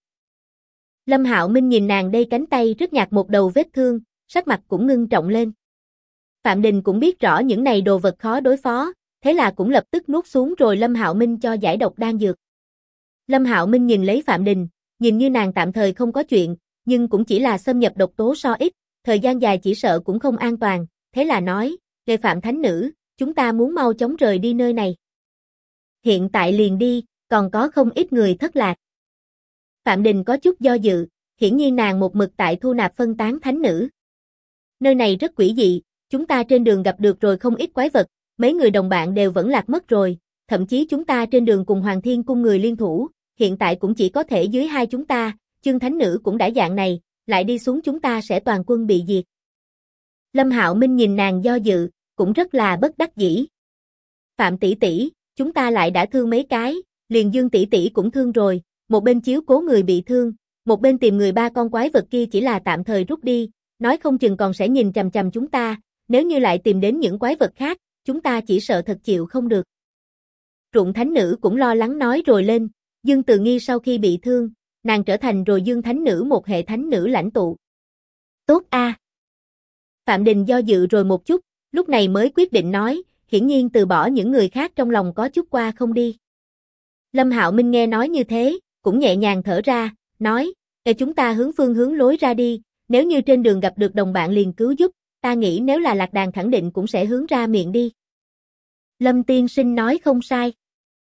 Lâm Hạo Minh nhìn nàng đây cánh tay rất nhạt một đầu vết thương, sắc mặt cũng ngưng trọng lên. Phạm Đình cũng biết rõ những này đồ vật khó đối phó, thế là cũng lập tức nuốt xuống rồi Lâm Hạo Minh cho giải độc đan dược. Lâm Hạo Minh nhìn lấy Phạm Đình, nhìn như nàng tạm thời không có chuyện, nhưng cũng chỉ là xâm nhập độc tố so ít, thời gian dài chỉ sợ cũng không an toàn, thế là nói, Lê Phạm thánh nữ, chúng ta muốn mau chóng rời đi nơi này. Hiện tại liền đi, còn có không ít người thất lạc. Phạm Đình có chút do dự, hiển nhiên nàng một mực tại thu nạp phân tán thánh nữ. Nơi này rất quỷ dị, chúng ta trên đường gặp được rồi không ít quái vật, mấy người đồng bạn đều vẫn lạc mất rồi, thậm chí chúng ta trên đường cùng Hoàng Thiên cung người liên thủ, hiện tại cũng chỉ có thể dưới 2 chúng ta, Chương thánh nữ cũng đã dạng này, lại đi xuống chúng ta sẽ toàn quân bị diệt. Lâm Hạo Minh nhìn nàng do dự, cũng rất là bất đắc dĩ. Phạm tỷ tỷ, chúng ta lại đã thương mấy cái, liền Dương tỷ tỷ cũng thương rồi, một bên chiếu cố người bị thương, một bên tìm người 3 con quái vật kia chỉ là tạm thời rút đi, nói không chừng còn sẽ nhìn chằm chằm chúng ta, nếu như lại tìm đến những quái vật khác, chúng ta chỉ sợ thật chịu không được. Ruộng thánh nữ cũng lo lắng nói rồi lên, Dương Từ Nghi sau khi bị thương, nàng trở thành rồi Dương thánh nữ một hệ thánh nữ lãnh tụ. Tốt a. Phạm Đình do dự rồi một chút, lúc này mới quyết định nói, hiển nhiên từ bỏ những người khác trong lòng có chút qua không đi. Lâm Hạo Minh nghe nói như thế, cũng nhẹ nhàng thở ra, nói, để chúng ta hướng phương hướng lối ra đi, nếu như trên đường gặp được đồng bạn liền cứu giúp, ta nghĩ nếu là lạc đàn khẳng định cũng sẽ hướng ra miệng đi. Lâm tiên sinh nói không sai.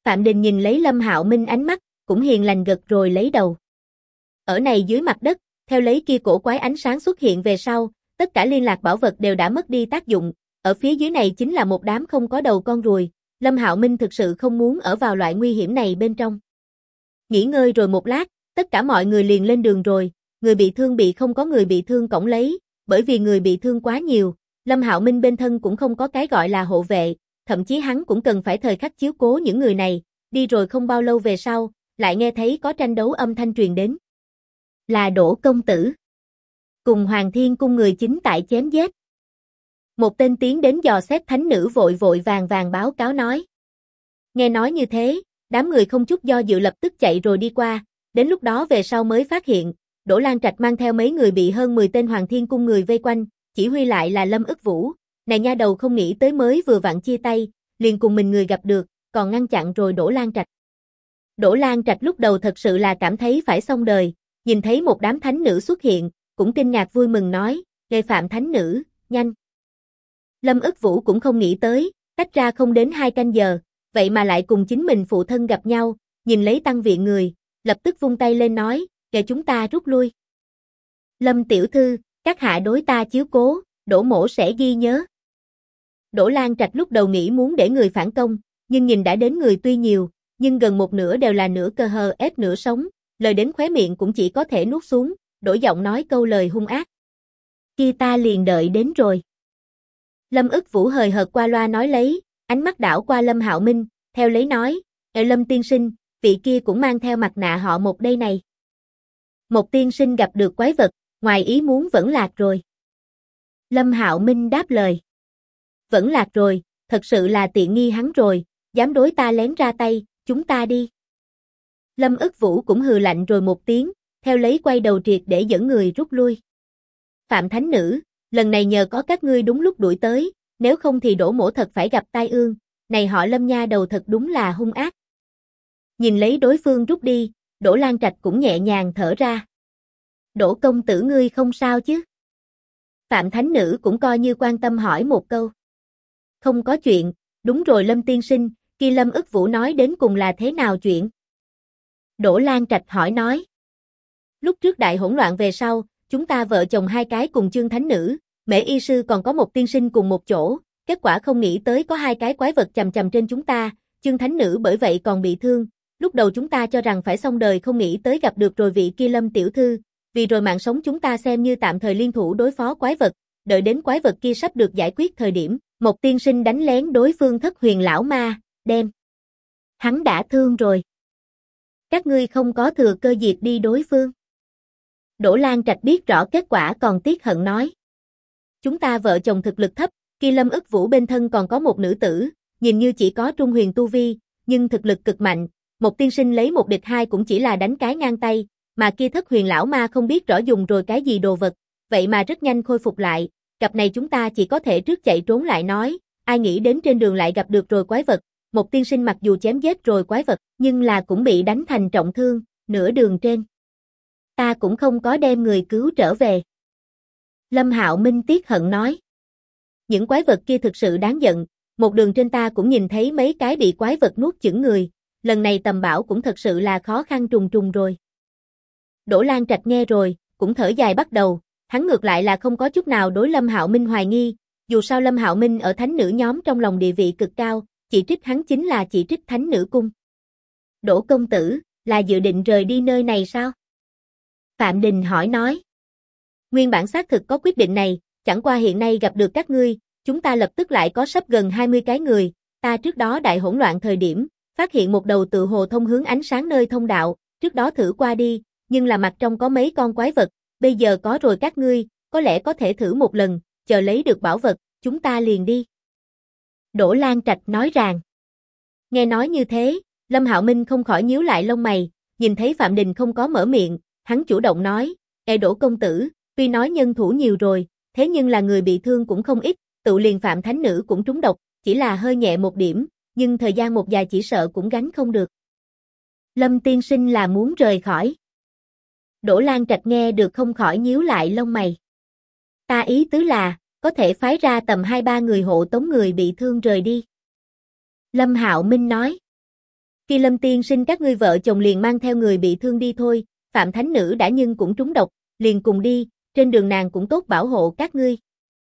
Phạm Đình nhìn lấy Lâm Hạo Minh ánh mắt, cũng hiền lành gật rồi lấy đầu. Ở này dưới mặt đất, theo lấy kia cổ quái ánh sáng xuất hiện về sau, tất cả liên lạc bảo vật đều đã mất đi tác dụng, ở phía dưới này chính là một đám không có đầu con ruồi, Lâm Hạo Minh thực sự không muốn ở vào loại nguy hiểm này bên trong. Nghỉ ngơi rồi một lát, tất cả mọi người liền lên đường rồi, người bị thương bị không có người bị thương cõng lấy, bởi vì người bị thương quá nhiều, Lâm Hạo Minh bên thân cũng không có cái gọi là hộ vệ, thậm chí hắn cũng cần phải thời khắc chiếu cố những người này, đi rồi không bao lâu về sau, lại nghe thấy có tranh đấu âm thanh truyền đến. Là Đỗ công tử. Cùng Hoàng Thiên cung người chính tại chém giết. Một tên tiến đến dò xét thánh nữ vội vội vàng vàng báo cáo nói. Nghe nói như thế, đám người không chút do dự lập tức chạy rồi đi qua, đến lúc đó về sau mới phát hiện, Đỗ Lan Trạch mang theo mấy người bị hơn 10 tên Hoàng Thiên cung người vây quanh, chỉ huy lại là Lâm Ức Vũ, này nha đầu không nghĩ tới mới vừa vặn chia tay, liền cùng mình người gặp được, còn ngăn chặn rồi Đỗ Lan Trạch. Đỗ Lan Trạch lúc đầu thật sự là cảm thấy phải xong đời, nhìn thấy một đám thánh nữ xuất hiện, cũng kinh ngạc vui mừng nói, "Gây phạm thánh nữ, nhanh." Lâm Ức Vũ cũng không nghĩ tới, tách ra không đến 2 canh giờ, vậy mà lại cùng chính mình phụ thân gặp nhau, nhìn lấy tăng viện người, lập tức vung tay lên nói, "Kệ chúng ta rút lui." Lâm tiểu thư, các hạ đối ta chiếu cố, Đỗ mỗ sẽ ghi nhớ. Đỗ Lan Trạch lúc đầu nghĩ muốn để người phản công, nhưng nhìn đã đến người tuy nhiều, nhưng gần một nửa đều là nửa cơ hờ ép nửa sống, lời đến khóe miệng cũng chỉ có thể nuốt xuống, đổi giọng nói câu lời hung ác. Kia ta liền đợi đến rồi. Lâm Ức Vũ hời hợt qua loa nói lấy, ánh mắt đảo qua Lâm Hạo Minh, theo lấy nói, Lâm tiên sinh, vị kia cũng mang theo mặt nạ họ Một đây này. Một tiên sinh gặp được quái vật, ngoài ý muốn vẫn lạc rồi. Lâm Hạo Minh đáp lời. Vẫn lạc rồi, thật sự là tiện nghi hắn rồi, dám đối ta lén ra tay, chúng ta đi. Lâm Ức Vũ cũng hừ lạnh rồi một tiếng, theo lấy quay đầu triệt để dẫn người rút lui. Phạm thánh nữ, lần này nhờ có các ngươi đúng lúc đuổi tới, nếu không thì Đỗ mỗ thật phải gặp tai ương, này họ Lâm nha đầu thật đúng là hung ác. Nhìn lấy đối phương rút đi, Đỗ Lan Trạch cũng nhẹ nhàng thở ra. Đỗ công tử ngươi không sao chứ? Phạm thánh nữ cũng coi như quan tâm hỏi một câu. Không có chuyện, đúng rồi Lâm tiên sinh, kia Lâm Ức Vũ nói đến cùng là thế nào chuyện? Đỗ Lan Trạch hỏi nói. Lúc trước đại hỗn loạn về sau, chúng ta vợ chồng hai cái cùng Chương thánh nữ, Mễ y sư còn có một tiên sinh cùng một chỗ, kết quả không nghĩ tới có 2 cái quái vật chằm chằm trên chúng ta, Chương thánh nữ bởi vậy còn bị thương. Lúc đầu chúng ta cho rằng phải xong đời không nghĩ tới gặp được rồi vị kia Lâm tiểu thư, vì rồi mạng sống chúng ta xem như tạm thời liên thủ đối phó quái vật, đợi đến quái vật kia sắp được giải quyết thời điểm, một tiên sinh đánh lén đối phương Thất Huyền lão ma, đem. Hắn đã thương rồi. Các ngươi không có thừa cơ diệt đi đối phương. Đỗ Lan Trạch biết rõ kết quả còn tiếc hận nói. Chúng ta vợ chồng thực lực thấp, kia Lâm Ức Vũ bên thân còn có một nữ tử, nhìn như chỉ có trung huyền tu vi, nhưng thực lực cực mạnh, một tiên sinh lấy một địch 2 cũng chỉ là đánh cái ngang tay, mà kia Thất Huyền lão ma không biết rõ dùng rồi cái gì đồ vật, vậy mà rất nhanh khôi phục lại, cặp này chúng ta chỉ có thể trước chạy trốn lại nói, ai nghĩ đến trên đường lại gặp được rồi quái vật, một tiên sinh mặc dù chém giết rồi quái vật, nhưng là cũng bị đánh thành trọng thương, nửa đường trên. Ta cũng không có đem người cứu trở về. Lâm Hạo Minh tiếc hận nói. Những quái vật kia thực sự đáng giận, một đường trên ta cũng nhìn thấy mấy cái bị quái vật nuốt chửng người, lần này tầm bảo cũng thật sự là khó khăn trùng trùng rồi. Đỗ Lan Trạch nghe rồi, cũng thở dài bắt đầu, hắn ngược lại là không có chút nào đối Lâm Hạo Minh hoài nghi, dù sao Lâm Hạo Minh ở thánh nữ nhóm trong lòng địa vị cực cao, chỉ trích hắn chính là chỉ trích thánh nữ cung. Đỗ công tử, là dự định rời đi nơi này sao? Phạm Đình hỏi nói. Nguyên bản xác thực có quyết định này, chẳng qua hiện nay gặp được các ngươi, chúng ta lập tức lại có sắp gần 20 cái người, ta trước đó đại hỗn loạn thời điểm, phát hiện một đầu tự hồ thông hướng ánh sáng nơi thông đạo, trước đó thử qua đi, nhưng là mặt trong có mấy con quái vật, bây giờ có rồi các ngươi, có lẽ có thể thử một lần, chờ lấy được bảo vật, chúng ta liền đi. Đỗ Lan Trạch nói rằng. Nghe nói như thế, Lâm Hạo Minh không khỏi nhíu lại lông mày, nhìn thấy Phạm Đình không có mở miệng, hắn chủ động nói, Đỗ công tử, tuy nói nhân thủ nhiều rồi, thế nhưng là người bị thương cũng không ít, tự liền Phạm thánh nữ cũng trúng độc, chỉ là hơi nhẹ một điểm, nhưng thời gian một dài chỉ sợ cũng gánh không được. Lâm tiên sinh là muốn rời khỏi. Đỗ Lan Trạch nghe được không khỏi nhíu lại lông mày. Ta ý tứ là, có thể phái ra tầm 2-3 người hộ tống người bị thương rời đi. Lâm Hạo Minh nói. Khi Lâm tiên sinh các ngươi vợ chồng liền mang theo người bị thương đi thôi, Phạm thánh nữ đã nhưng cũng trúng độc, liền cùng đi, trên đường nàng cũng tốt bảo hộ các ngươi.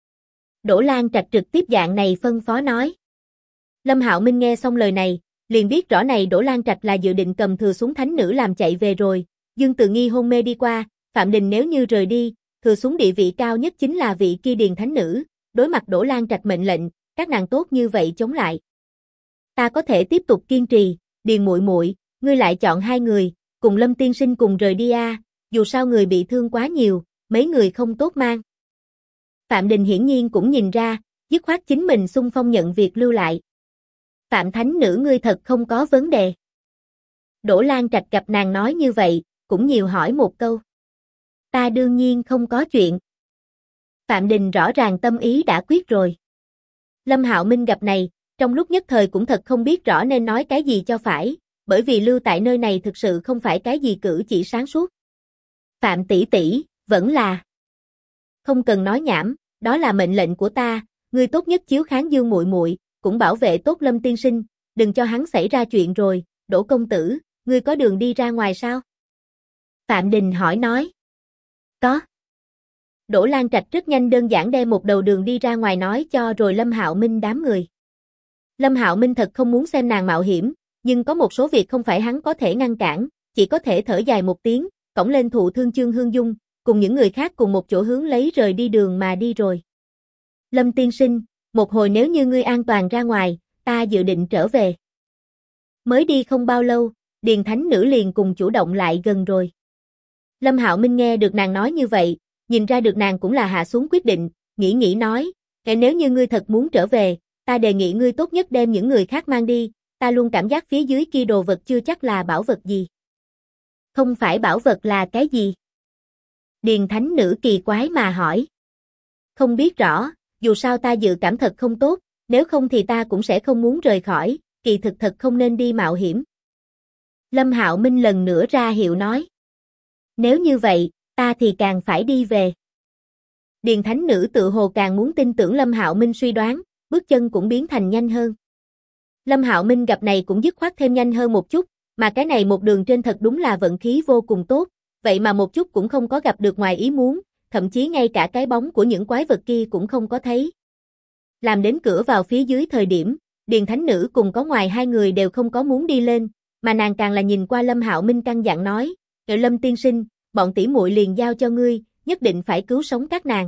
Đỗ Lan Trạch trực tiếp dạng này phân phó nói. Lâm Hạo Minh nghe xong lời này, liền biết rõ này Đỗ Lan Trạch là dự định cầm thừa xuống thánh nữ làm chạy về rồi, Dương Từ Nghi hôn mê đi qua, Phạm Đình nếu như rời đi, thừa xuống địa vị cao nhất chính là vị kia Điền thánh nữ, đối mặt Đỗ Lan Trạch mệnh lệnh, các nàng tốt như vậy chống lại. Ta có thể tiếp tục kiên trì, Điền muội muội, ngươi lại chọn hai người, cùng Lâm tiên sinh cùng rời đi a, dù sao người bị thương quá nhiều, mấy người không tốt mang. Phạm Đình hiển nhiên cũng nhìn ra, dứt khoát chính mình xung phong nhận việc lưu lại. Phạm thánh nữ ngươi thật không có vấn đề. Đỗ Lan Trạch gặp nàng nói như vậy, cũng nhiều hỏi một câu. Ta đương nhiên không có chuyện. Phạm Đình rõ ràng tâm ý đã quyết rồi. Lâm Hạo Minh gặp này, trong lúc nhất thời cũng thật không biết rõ nên nói cái gì cho phải, bởi vì lưu tại nơi này thực sự không phải cái gì cử chỉ sáng suốt. Phạm tỷ tỷ, vẫn là. Không cần nói nhảm, đó là mệnh lệnh của ta, ngươi tốt nhất chiếu kháng Dương muội muội, cũng bảo vệ tốt Lâm tiên sinh, đừng cho hắn xảy ra chuyện rồi. Đỗ công tử, ngươi có đường đi ra ngoài sao? Phạm Đình hỏi nói. Có. Đỗ Lan Trạch rất nhanh đơn giản đem một đầu đường đi ra ngoài nói cho rồi Lâm Hạo Minh đám người. Lâm Hạo Minh thật không muốn xem nàng mạo hiểm, nhưng có một số việc không phải hắn có thể ngăn cản, chỉ có thể thở dài một tiếng, cõng lên thụ thương Chương Hương Dung, cùng những người khác cùng một chỗ hướng lấy rời đi đường mà đi rồi. Lâm tiên sinh, một hồi nếu như ngươi an toàn ra ngoài, ta dự định trở về. Mới đi không bao lâu, Điền thánh nữ liền cùng chủ động lại gần rồi. Lâm Hạo Minh nghe được nàng nói như vậy, nhìn ra được nàng cũng là hạ xuống quyết định, nghĩ nói, kể nếu như ngươi thật muốn trở về, ta đề nghị ngươi tốt nhất đem những người khác mang đi, ta luôn cảm giác phía dưới kia đồ vật chưa chắc là bảo vật gì. Không phải bảo vật là cái gì? Điền thánh nữ kỳ quái mà hỏi. Không biết rõ, dù sao ta dự cảm thật không tốt, nếu không thì ta cũng sẽ không muốn rời khỏi, kỳ thực thật không nên đi mạo hiểm. Lâm Hạo Minh lần nữa ra hiệu nói. Nếu như vậy, ta thì càng phải đi về. Điền thánh nữ tự hồ càng muốn tin tưởng Lâm Hạo Minh suy đoán, bước chân cũng biến thành nhanh hơn. Lâm Hạo Minh gặp này cũng dứt khoát thêm nhanh hơn một chút, mà cái này một đường trên thật đúng là vận khí vô cùng tốt, vậy mà một chút cũng không có gặp được ngoài ý muốn, thậm chí ngay cả cái bóng của những quái vật kia cũng không có thấy. Làm đến cửa vào phía dưới thời điểm, Điền thánh nữ cùng có ngoài hai người đều không có muốn đi lên, mà nàng càng là nhìn qua Lâm Hạo Minh căn dặn nói, Lâm tiên sinh, bọn tỷ muội liền giao cho ngươi, nhất định phải cứu sống các nàng.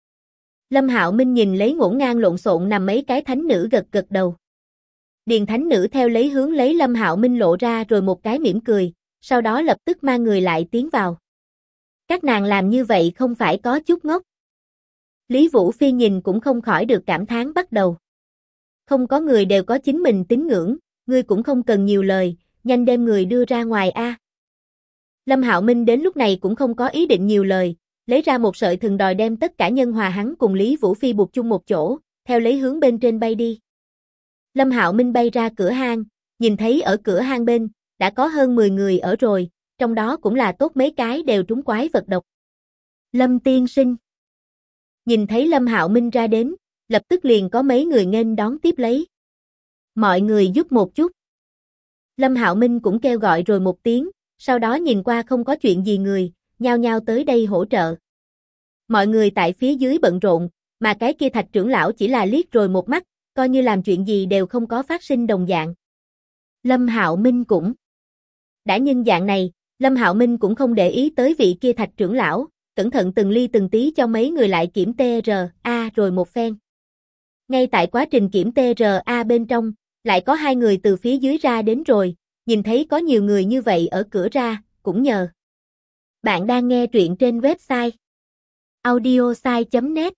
Lâm Hạo Minh nhìn lấy ngổn ngang lộn xộn nằm mấy cái thánh nữ gật gật đầu. Điền thánh nữ theo lấy hướng lấy Lâm Hạo Minh lộ ra rồi một cái mỉm cười, sau đó lập tức mang người lại tiến vào. Các nàng làm như vậy không phải có chút ngốc. Lý Vũ Phi nhìn cũng không khỏi được cảm thán bắt đầu. Không có người đều có chính mình tín ngưỡng, ngươi cũng không cần nhiều lời, nhanh đem người đưa ra ngoài a. Lâm Hạo Minh đến lúc này cũng không có ý định nhiều lời, lấy ra một sợi thừng đòi đem tất cả nhân hòa hắn cùng Lý Vũ Phi buộc chung một chỗ, theo lấy hướng bên trên bay đi. Lâm Hạo Minh bay ra cửa hang, nhìn thấy ở cửa hang bên, đã có hơn 10 người ở rồi, trong đó cũng là tốt mấy cái đều trúng quái vật độc. Lâm tiên sinh. Nhìn thấy Lâm Hạo Minh ra đến, lập tức liền có mấy người nghênh đón tiếp lấy. Mọi người giúp một chút. Lâm Hạo Minh cũng kêu gọi rồi một tiếng, sau đó nhìn qua không có chuyện gì người, nhao nhao tới đây hỗ trợ. Mọi người tại phía dưới bận rộn, mà cái kia Thạch trưởng lão chỉ là liếc rồi một mắt, coi như làm chuyện gì đều không có phát sinh đồng dạng. Lâm Hạo Minh cũng. Đã nhân dạng này, Lâm Hạo Minh cũng không để ý tới vị kia Thạch trưởng lão, cẩn thận từng ly từng tí cho mấy người lại kiểm TRA rồi một phen. Ngay tại quá trình kiểm TRA bên trong, lại có hai người từ phía dưới ra đến rồi, nhìn thấy có nhiều người như vậy ở cửa ra, cũng nhờ. Bạn đang nghe truyện trên website audiosai.net.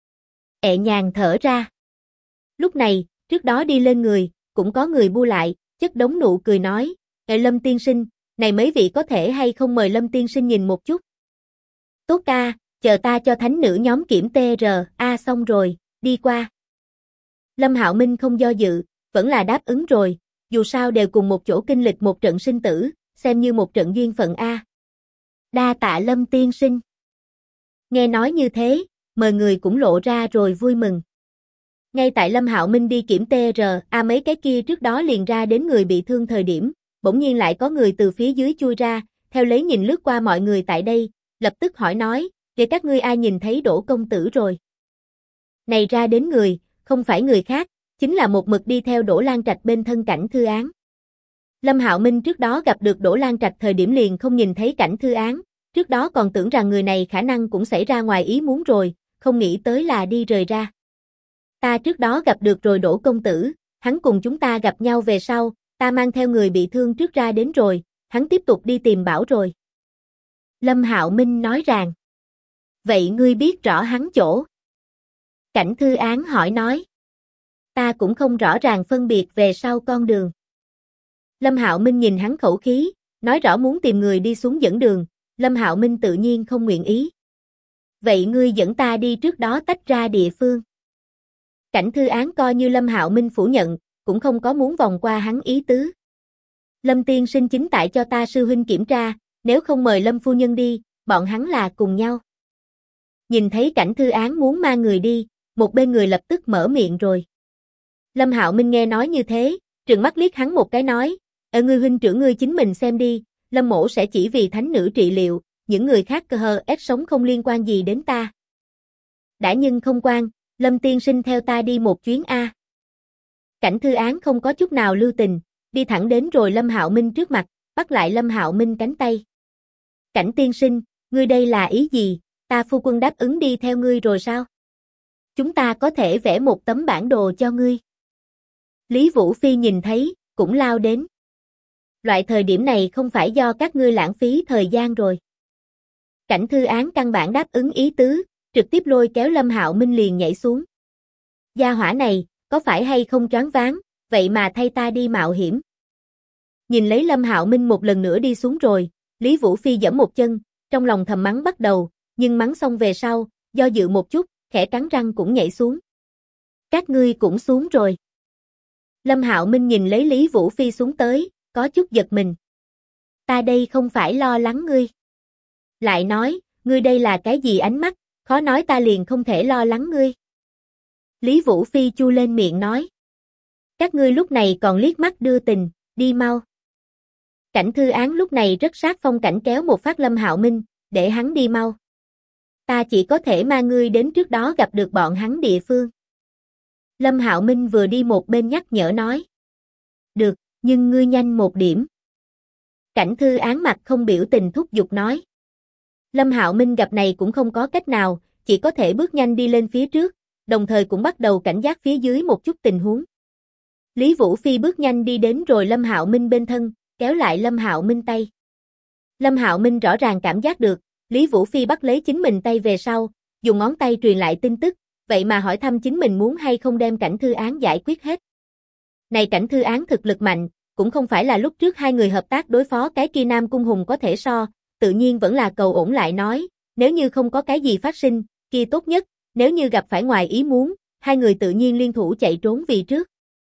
Nhàng thở ra. Lúc này, trước đó đi lên người, cũng có người bu lại, chất đống nụ cười nói, Lâm tiên sinh, này mấy vị có thể hay không mời Lâm tiên sinh nhìn một chút. Tốt ca, chờ ta cho thánh nữ nhóm kiểm TRA xong rồi, đi qua. Lâm Hạo Minh không do dự, vẫn là đáp ứng rồi, dù sao đều cùng một chỗ kinh lịch một trận sinh tử, xem như một trận duyên phận a. Đa tạ Lâm tiên sinh. Nghe nói như thế, mời người cũng lộ ra rồi vui mừng. Ngay tại Lâm Hạo Minh đi kiểm TRA mấy cái kia trước đó liền ra đến người bị thương thời điểm, bỗng nhiên lại có người từ phía dưới chui ra, theo lấy nhìn lướt qua mọi người tại đây, lập tức hỏi nói, kìa các ngươi ai nhìn thấy Đỗ công tử rồi? Này ra đến người, không phải người khác, chính là một mực đi theo Đỗ Lan Trạch bên thân Cảnh Thư Án. Lâm Hạo Minh trước đó gặp được Đỗ Lan Trạch thời điểm liền không nhìn thấy Cảnh Thư Án, trước đó còn tưởng rằng người này khả năng cũng xảy ra ngoài ý muốn rồi, không nghĩ tới là đi rời ra. Ta trước đó gặp được rồi Đỗ công tử, hắn cùng chúng ta gặp nhau về sau, ta mang theo người bị thương trước ra đến rồi, hắn tiếp tục đi tìm Bảo rồi. Lâm Hạo Minh nói rằng, vậy ngươi biết rõ hắn chỗ? Cảnh Thư Án hỏi nói, ta cũng không rõ ràng phân biệt về sau con đường. Lâm Hạo Minh nhìn hắn khẩu khí, nói rõ muốn tìm người đi xuống dẫn đường, Lâm Hạo Minh tự nhiên không nguyện ý. Vậy ngươi dẫn ta đi trước đó tách ra địa phương. Cảnh Thư Án coi như Lâm Hạo Minh phủ nhận, cũng không có muốn vòng qua hắn ý tứ. Lâm tiên sinh chính tại cho ta sư huynh kiểm tra, nếu không mời Lâm phu nhân đi, bọn hắn là cùng nhau. Nhìn thấy Cảnh Thư Án muốn mang người đi, một bên người lập tức mở miệng rồi. Lâm Hạo Minh nghe nói như thế, trừng mắt liếc hắn một cái nói, ngươi huynh trưởng ngươi chính mình xem đi, Lâm mỗ sẽ chỉ vì thánh nữ trị liệu, những người khác cơ hờ ép sống không liên quan gì đến ta. Đã nhưng không quan, Lâm tiên sinh theo ta đi một chuyến a. Cảnh Thư Án không có chút nào lưu tình, đi thẳng đến rồi Lâm Hạo Minh trước mặt, bắt lại Lâm Hạo Minh cánh tay. Cảnh tiên sinh, ngươi đây là ý gì, ta phu quân đáp ứng đi theo ngươi rồi sao? Chúng ta có thể vẽ một tấm bản đồ cho ngươi. Lý Vũ Phi nhìn thấy, cũng lao đến. Loại thời điểm này không phải do các ngươi lãng phí thời gian rồi. Cảnh Thư Án căn bản đáp ứng ý tứ, trực tiếp lôi kéo Lâm Hạo Minh liền nhảy xuống. Gia hỏa này, có phải hay không choáng váng, vậy mà thay ta đi mạo hiểm. Nhìn lấy Lâm Hạo Minh một lần nữa đi xuống rồi, Lý Vũ Phi giẫm một chân, trong lòng thầm mắng bắt đầu, nhưng mắng xong về sau, do dự một chút, khẽ cắn răng cũng nhảy xuống. Các ngươi cũng xuống rồi. Lâm Hạo Minh nhìn lấy Lý Vũ Phi xuống tới, có chút giật mình. Ta đây không phải lo lắng ngươi. Lại nói, ngươi đây là cái gì ánh mắt, khó nói ta liền không thể lo lắng ngươi. Lý Vũ Phi chu lên miệng nói. Các ngươi lúc này còn liếc mắt đưa tình, đi mau. Cảnh Thư Án lúc này rất sát phong cảnh kéo một phát Lâm Hạo Minh, để hắn đi mau. Ta chỉ có thể mang ngươi đến trước đó gặp được bọn hắn địa phương. Lâm Hạo Minh vừa đi một bên nhắc nhở nói. Được, nhưng ngươi nhanh một điểm. Cảnh Thư Án mặt không biểu tình thúc giục nói. Lâm Hạo Minh gặp này cũng không có cách nào, chỉ có thể bước nhanh đi lên phía trước, đồng thời cũng bắt đầu cảnh giác phía dưới một chút tình huống. Lý Vũ Phi bước nhanh đi đến rồi Lâm Hạo Minh bên thân, kéo lại Lâm Hạo Minh tay. Lâm Hạo Minh rõ ràng cảm giác được, Lý Vũ Phi bắt lấy chính mình tay về sau, dùng ngón tay truyền lại tin tức, vậy mà hỏi thăm chính mình muốn hay không đem Cảnh Thư Án giải quyết hết. Này Cảnh Thư Án thực lực mạnh, cũng không phải là lúc trước hai người hợp tác đối phó cái kia Nam Cung Hùng có thể so, tự nhiên vẫn là cầu ổn lại nói, nếu như không có cái gì phát sinh, kia tốt nhất, nếu như gặp phải ngoài ý muốn, hai người tự nhiên liên thủ chạy trốn vì trước.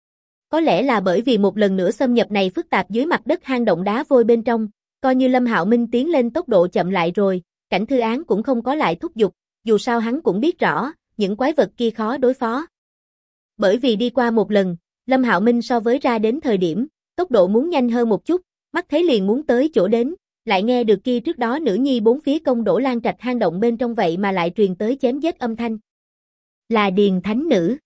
Có lẽ là bởi vì một lần nữa xâm nhập này phức tạp dưới mặt đất hang động đá vôi bên trong, coi như Lâm Hạo Minh tiến lên tốc độ chậm lại rồi, Cảnh Thư Án cũng không có lại thúc giục, dù sao hắn cũng biết rõ, những quái vật kia khó đối phó. Bởi vì đi qua một lần, Lâm Hạo Minh so với ra đến thời điểm, tốc độ muốn nhanh hơn một chút, mắt thấy liền muốn tới chỗ đến, lại nghe được kia trước đó nữ nhi bốn phía công Đỗ Lan Trạch hang động bên trong vậy mà lại truyền tới chém giết âm thanh. Là Điền Thánh Nữ.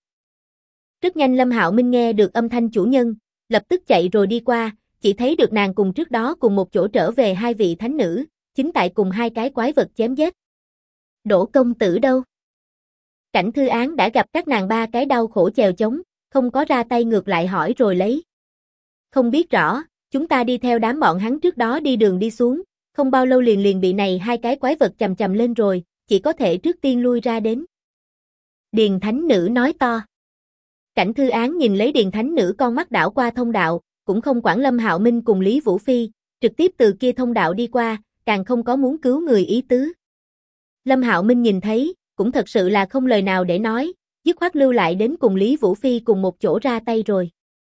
Rất nhanh Lâm Hạo Minh nghe được âm thanh chủ nhân, lập tức chạy rồi đi qua, chỉ thấy được nàng cùng trước đó cùng một chỗ trở về hai vị thánh nữ, chính tại cùng hai cái quái vật chém giết. Đỗ công tử đâu? Cảnh Thư Án đã gặp các nàng ba cái đau khổ chèo chống, không có ra tay ngược lại hỏi rồi lấy. Không biết rõ, chúng ta đi theo đám bọn hắn trước đó đi đường đi xuống, không bao lâu liền bị này hai cái quái vật chầm chầm lên rồi, chỉ có thể trước tiên lui ra đến. Điền Thánh Nữ nói to. Cảnh Thư Án nhìn lấy Điền Thánh Nữ con mắt đảo qua thông đạo, cũng không quản Lâm Hạo Minh cùng Lý Vũ Phi, trực tiếp từ kia thông đạo đi qua, càng không có muốn cứu người ý tứ. Lâm Hạo Minh nhìn thấy, cũng thật sự là không lời nào để nói, dứt khoát lưu lại đến cùng Lý Vũ Phi cùng một chỗ ra tay rồi.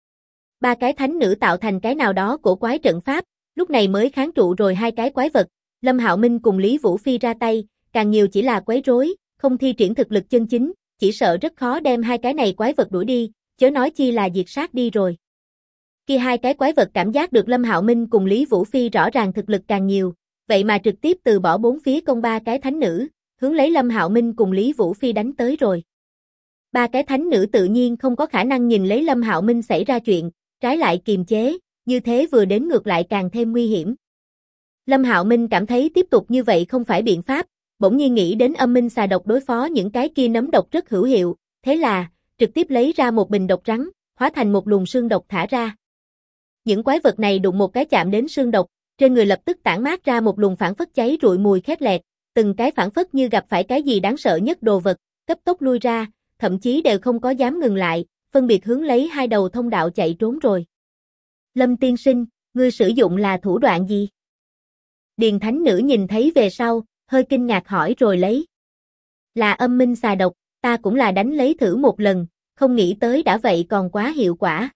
Ba cái thánh nữ tạo thành cái nào đó cổ quái trận pháp, lúc này mới kháng trụ rồi hai cái quái vật, Lâm Hạo Minh cùng Lý Vũ Phi ra tay, càng nhiều chỉ là quấy rối, không thi triển thực lực chân chính, chỉ sợ rất khó đem hai cái này quái vật đuổi đi, chớ nói chi là diệt sát đi rồi. Kia hai cái quái vật cảm giác được Lâm Hạo Minh cùng Lý Vũ Phi rõ ràng thực lực càng nhiều, vậy mà trực tiếp từ bỏ bốn phía công ba cái thánh nữ, hướng lấy Lâm Hạo Minh cùng Lý Vũ Phi đánh tới rồi. Ba cái thánh nữ tự nhiên không có khả năng nhìn lấy Lâm Hạo Minh xảy ra chuyện, trái lại kiềm chế, như thế vừa đến ngược lại càng thêm nguy hiểm. Lâm Hạo Minh cảm thấy tiếp tục như vậy không phải biện pháp, bỗng nhiên nghĩ đến âm minh xà độc đối phó những cái kia nấm độc rất hữu hiệu, thế là, trực tiếp lấy ra một bình độc rắn, hóa thành một luồng sương độc thả ra. Những quái vật này đụng một cái chạm đến sương độc, trên người lập tức tản mát ra một luồng phảng phất cháy rụi mùi khét lẹt, từng cái phảng phất như gặp phải cái gì đáng sợ nhất đồ vật, cấp tốc lui ra, thậm chí đều không có dám ngừng lại, phân biệt hướng lấy hai đầu thông đạo chạy trốn rồi. Lâm tiên sinh, ngươi sử dụng là thủ đoạn gì? Điền thánh nữ nhìn thấy về sau, hơi kinh ngạc hỏi rồi lấy. Là âm minh xà độc, ta cũng là đánh lấy thử một lần, không nghĩ tới đã vậy còn quá hiệu quả.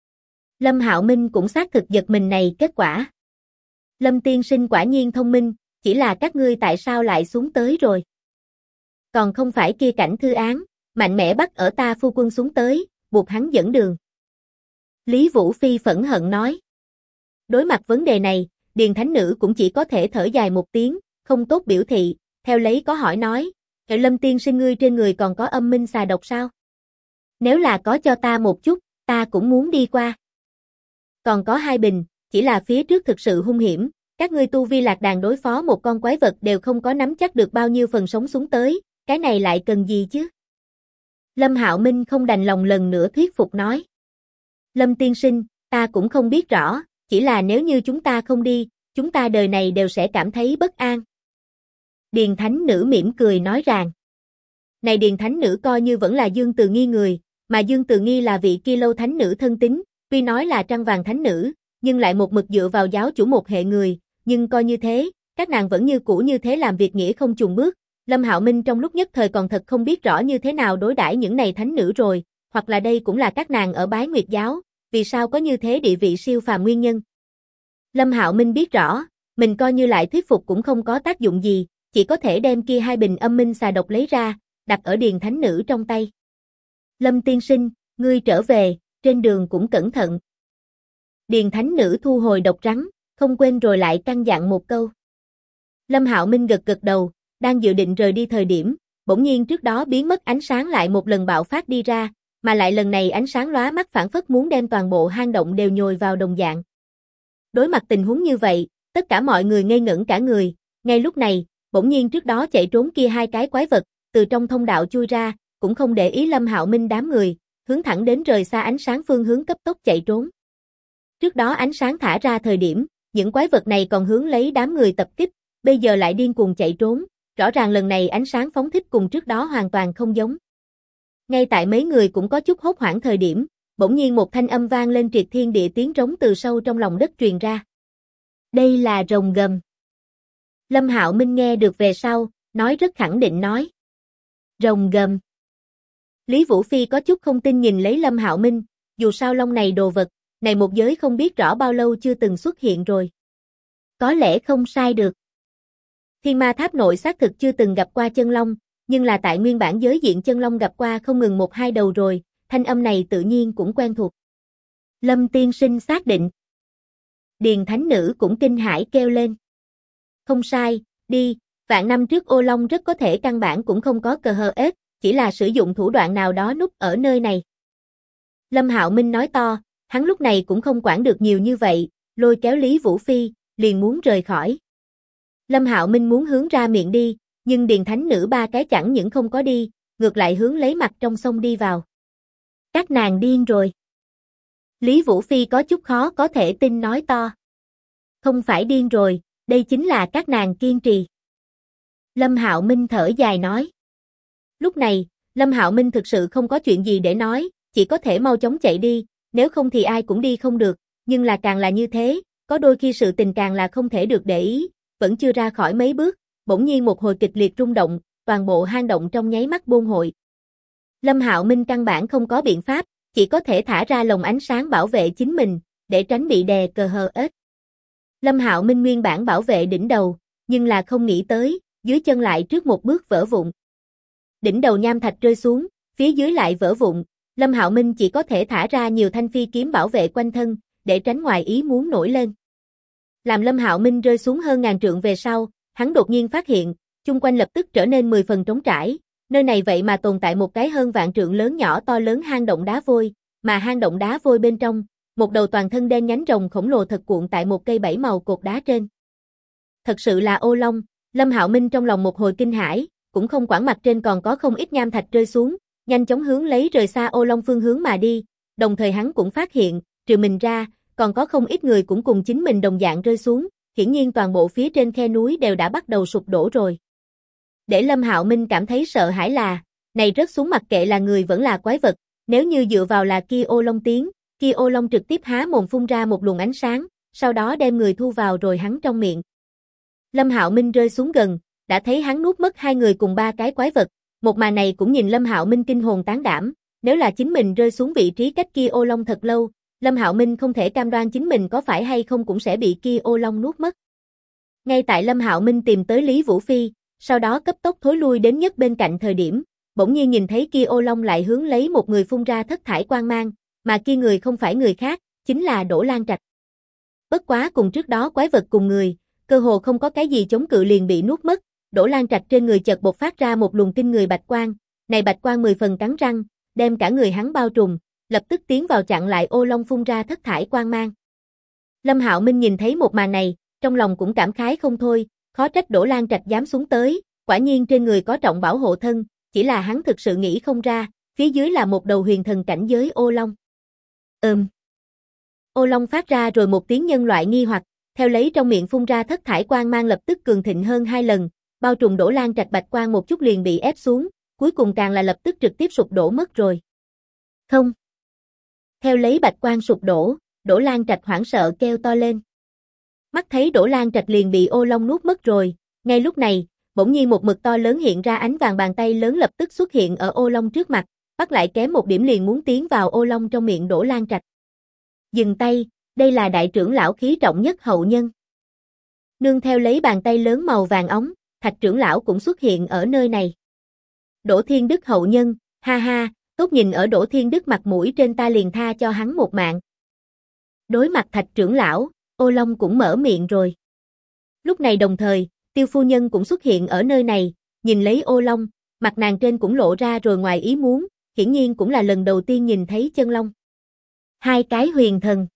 Lâm Hạo Minh cũng xác thực giật mình này kết quả. Lâm tiên sinh quả nhiên thông minh, chỉ là các ngươi tại sao lại xuống tới rồi? Còn không phải kia Cảnh Thư Án, mạnh mẽ bắt ở ta phu quân xuống tới, buộc hắn dẫn đường. Lý Vũ Phi phẫn hận nói. Đối mặt vấn đề này, Điền thánh nữ cũng chỉ có thể thở dài một tiếng, không tốt biểu thị, theo lấy có hỏi nói, Lâm tiên sinh ngươi trên người còn có âm minh xà độc sao? Nếu là có cho ta một chút, ta cũng muốn đi qua. Còn có 2 bình, chỉ là phía trước thực sự hung hiểm, các ngươi tu vi lạc đàn đối phó một con quái vật đều không có nắm chắc được bao nhiêu phần sống xuống tới, cái này lại cần gì chứ? Lâm Hạo Minh không đành lòng lần nữa thuyết phục nói. Lâm tiên sinh, ta cũng không biết rõ, chỉ là nếu như chúng ta không đi, chúng ta đời này đều sẽ cảm thấy bất an. Điền thánh nữ mỉm cười nói rằng. Này Điền thánh nữ coi như vẫn là Dương Từ Nghi người, mà Dương Từ Nghi là vị kia lâu thánh nữ thân tín, tuy nói là trăng vàng thánh nữ, nhưng lại một mực dựa vào giáo chủ một hệ người, nhưng coi như thế, các nàng vẫn như cũ như thế làm việc nghĩa không chùn bước. Lâm Hạo Minh trong lúc nhất thời còn thật không biết rõ như thế nào đối đãi những này thánh nữ rồi, hoặc là đây cũng là các nàng ở Bái Nguyệt giáo, vì sao có như thế địa vị siêu phàm nguyên nhân. Lâm Hạo Minh biết rõ, mình coi như lại thuyết phục cũng không có tác dụng gì, chỉ có thể đem kia 2 bình âm minh xà độc lấy ra, đặt ở Điền thánh nữ trong tay. Lâm tiên sinh, ngươi trở về, trên đường cũng cẩn thận. Điền thánh nữ thu hồi độc rắn, không quên rồi lại căn dặn một câu. Lâm Hạo Minh gật gật đầu, đang dự định rời đi thời điểm, bỗng nhiên trước đó biến mất ánh sáng lại một lần bạo phát đi ra, mà lại lần này ánh sáng lóa mắt phảng phất muốn đem toàn bộ hang động đều nhồi vào đồng dạng. Đối mặt tình huống như vậy, tất cả mọi người ngây ngẩn cả người, ngay lúc này, bỗng nhiên trước đó chạy trốn kia 2 cái quái vật, từ trong thông đạo chui ra, cũng không để ý Lâm Hạo Minh đám người, hướng thẳng đến rời xa ánh sáng phương hướng cấp tốc chạy trốn. Trước đó ánh sáng thả ra thời điểm, những quái vật này còn hướng lấy đám người tập kích, bây giờ lại điên cuồng chạy trốn, rõ ràng lần này ánh sáng phóng thích cùng trước đó hoàn toàn không giống. Ngay tại mấy người cũng có chút hốt hoảng thời điểm, bỗng nhiên một thanh âm vang lên triệt thiên địa tiếng trống từ sâu trong lòng đất truyền ra. Đây là rồng gầm. Lâm Hạo Minh nghe được về sau, nói rất khẳng định nói. Rồng gầm. Lý Vũ Phi có chút không tin nhìn lấy Lâm Hạo Minh, dù sao long này đồ vật, này một giới không biết rõ bao lâu chưa từng xuất hiện rồi. Có lẽ không sai được. Thiên Ma Tháp nội xác thực chưa từng gặp qua chân long, nhưng là tại nguyên bản giới diện chân long gặp qua không ngừng 1-2 đầu rồi, thanh âm này tự nhiên cũng quen thuộc. Lâm tiên sinh xác định. Điền thánh nữ cũng kinh hãi kêu lên. Không sai, đi, vạn năm trước ô long rất có thể căn bản cũng không có cờ hờ ết, chỉ là sử dụng thủ đoạn nào đó núp ở nơi này. Lâm Hạo Minh nói to, hắn lúc này cũng không quản được nhiều như vậy, lôi kéo Lý Vũ Phi, liền muốn rời khỏi. Lâm Hạo Minh muốn hướng ra miệng đi, nhưng Điền thánh nữ 3 cái chẳng những không có đi, ngược lại hướng lấy mặt trong sông đi vào. Các nàng điên rồi. Lý Vũ Phi có chút khó có thể tin nói to. Không phải điên rồi, đây chính là các nàng kiên trì. Lâm Hạo Minh thở dài nói. Lúc này, Lâm Hạo Minh thực sự không có chuyện gì để nói, chỉ có thể mau chóng chạy đi, nếu không thì ai cũng đi không được, nhưng là càng là như thế, có đôi khi sự tình càng là không thể được để ý, vẫn chưa ra khỏi mấy bước, bỗng nhiên một hồi kịch liệt rung động, toàn bộ hang động trong nháy mắt bôn hội. Lâm Hạo Minh căn bản không có biện pháp, chỉ có thể thả ra lồng ánh sáng bảo vệ chính mình, để tránh bị đè cờ hờ ết. Lâm Hạo Minh nguyên bản bảo vệ đỉnh đầu, nhưng là không nghĩ tới, dưới chân lại trước một bước vỡ vụn. Đỉnh đầu nham thạch rơi xuống, phía dưới lại vỡ vụn, Lâm Hạo Minh chỉ có thể thả ra nhiều thanh phi kiếm bảo vệ quanh thân, để tránh ngoài ý muốn nổi lên. Làm Lâm Hạo Minh rơi xuống hơn ngàn trượng về sau, hắn đột nhiên phát hiện, chung quanh lập tức trở nên 10 phần trống trải, nơi này vậy mà tồn tại một cái hơn vạn trượng lớn nhỏ to lớn hang động đá vôi, mà hang động đá vôi bên trong, một đầu toàn thân đen nhánh rồng khổng lồ thật cuộn tại một cây 7 màu cột đá trên. Thật sự là ô long, Lâm Hạo Minh trong lòng một hồi kinh hãi, cũng không quản mặt trên còn có không ít nham thạch rơi xuống, nhanh chóng hướng lấy rời xa ô long phương hướng mà đi, đồng thời hắn cũng phát hiện, trừ mình ra, còn có không ít người cũng cùng chính mình đồng dạng rơi xuống, hiển nhiên toàn bộ phía trên khe núi đều đã bắt đầu sụp đổ rồi. Để Lâm Hạo Minh cảm thấy sợ hãi là, này rớt xuống mặc kệ là người vẫn là quái vật, nếu như dựa vào là kia ô long tiếng, kia ô long trực tiếp há mồm phun ra một luồng ánh sáng, sau đó đem người thu vào rồi hắn trong miệng. Lâm Hạo Minh rơi xuống gần, đã thấy hắn nuốt mất 2 người cùng 3 cái quái vật, một màn này cũng nhìn Lâm Hạo Minh kinh hồn tán đảm, nếu là chính mình rơi xuống vị trí cách kia ô long thật lâu, Lâm Hạo Minh không thể cam đoan chính mình có phải hay không cũng sẽ bị kia ô long nuốt mất. Ngay tại Lâm Hạo Minh tìm tới Lý Vũ Phi, sau đó cấp tốc thối lui đến nhất bên cạnh thời điểm, bỗng nhiên nhìn thấy kia ô long lại hướng lấy một người phun ra thất thải quang mang, mà kia người không phải người khác, chính là Đỗ Lan Trạch. Bất quá cùng trước đó quái vật cùng người, cơ hồ không có cái gì chống cự liền bị nuốt mất, Đỗ Lan Trạch trên người chợt bộc phát ra một luồng kinh người bạch quang, này bạch quang 10 phần cắn răng, đem cả người hắn bao trùm, lập tức tiến vào chặn lại ô long phun ra thất thải quang mang. Lâm Hạo Minh nhìn thấy một màn này, trong lòng cũng cảm khái không thôi, khó trách Đỗ Lan Trạch dám xuống tới, quả nhiên trên người có trọng bảo hộ thân, chỉ là hắn thực sự nghĩ không ra, phía dưới là một đầu huyền thần cảnh giới ô long. Ô long phát ra rồi một tiếng nhân loại nghi hoặc, theo lấy trong miệng phun ra thất thải quang mang lập tức cường thịnh hơn 2 lần, bao trùm Đỗ Lan Trạch bạch quang một chút liền bị ép xuống, cuối cùng càng là lập tức trực tiếp sụp đổ mất rồi. Không. Theo lấy bạch quang sụp đổ, Đỗ Lan Trạch hoảng sợ kêu to lên. Mắt thấy Đỗ Lan Trạch liền bị ô long nuốt mất rồi, ngay lúc này, bỗng nhiên một mực to lớn hiện ra ánh vàng bàn tay lớn lập tức xuất hiện ở ô long trước mặt, bắt lại kém một điểm liền muốn tiến vào ô long trong miệng Đỗ Lan Trạch. Dừng tay, đây là đại trưởng lão khí trọng nhất hậu nhân. Nương theo lấy bàn tay lớn màu vàng óng, Thạch trưởng lão cũng xuất hiện ở nơi này. Đỗ Thiên Đức hậu nhân, ha ha, tốt nhìn ở Đỗ Thiên Đức mặt mũi trên ta liền tha cho hắn một mạng. Đối mặt Thạch trưởng lão, ô long cũng mở miệng rồi. Lúc này đồng thời, Tiêu phu nhân cũng xuất hiện ở nơi này, nhìn lấy ô long, mặt nàng trên cũng lộ ra rồi ngoài ý muốn, hiển nhiên cũng là lần đầu tiên nhìn thấy chân long. 2 cái huyền thần.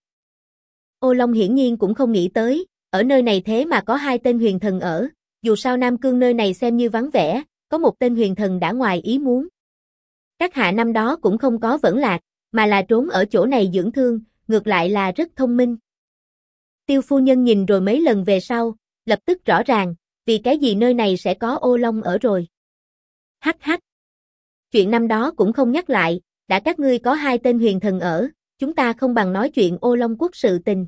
Ô long hiển nhiên cũng không nghĩ tới, ở nơi này thế mà có 2 tên huyền thần ở, dù sao Nam Cương nơi này xem như vắng vẻ, có một tên huyền thần đã ngoài ý muốn. Các hạ năm đó cũng không có vẫn lạc, mà là trốn ở chỗ này dưỡng thương, ngược lại là rất thông minh. Tiêu phu nhân nhìn rồi mấy lần về sau, lập tức rõ ràng, vì cái gì nơi này sẽ có ô long ở rồi. Hắc hắc. Chuyện năm đó cũng không nhắc lại, đã các ngươi có 2 tên huyền thần ở, chúng ta không bằng nói chuyện ô long quốc sự tình.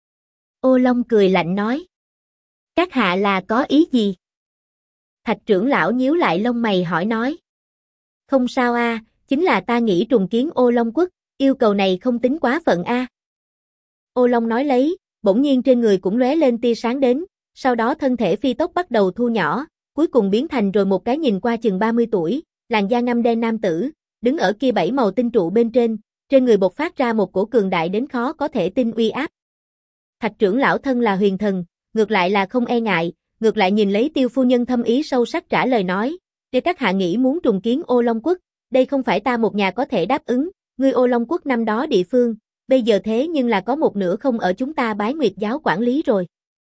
Ô long cười lạnh nói. Các hạ là có ý gì? Thạch trưởng lão nhíu lại lông mày hỏi nói. Không sao a, chính là ta nghĩ trùng kiến ô long quốc, yêu cầu này không tính quá phận a. Ô long nói lấy, bỗng nhiên trên người cũng lóe lên tia sáng đến, sau đó thân thể phi tốc bắt đầu thu nhỏ, cuối cùng biến thành rồi một cái nhìn qua chừng 30 tuổi, làn da ngăm đen nam tử, đứng ở kia 7 màu tinh trụ bên trên người bộc phát ra một cổ cường đại đến khó có thể tin uy áp. Thạch trưởng lão thân là huyền thần, ngược lại là không e ngại, ngược lại nhìn lấy Tiêu phu nhân thâm ý sâu sắc trả lời nói, để các hạ nghĩ muốn trùng kiến ô long quốc, đây không phải ta một nhà có thể đáp ứng, ngươi ô long quốc năm đó địa phương, bây giờ thế nhưng là có một nửa không ở chúng ta Bái Nguyệt giáo quản lý rồi.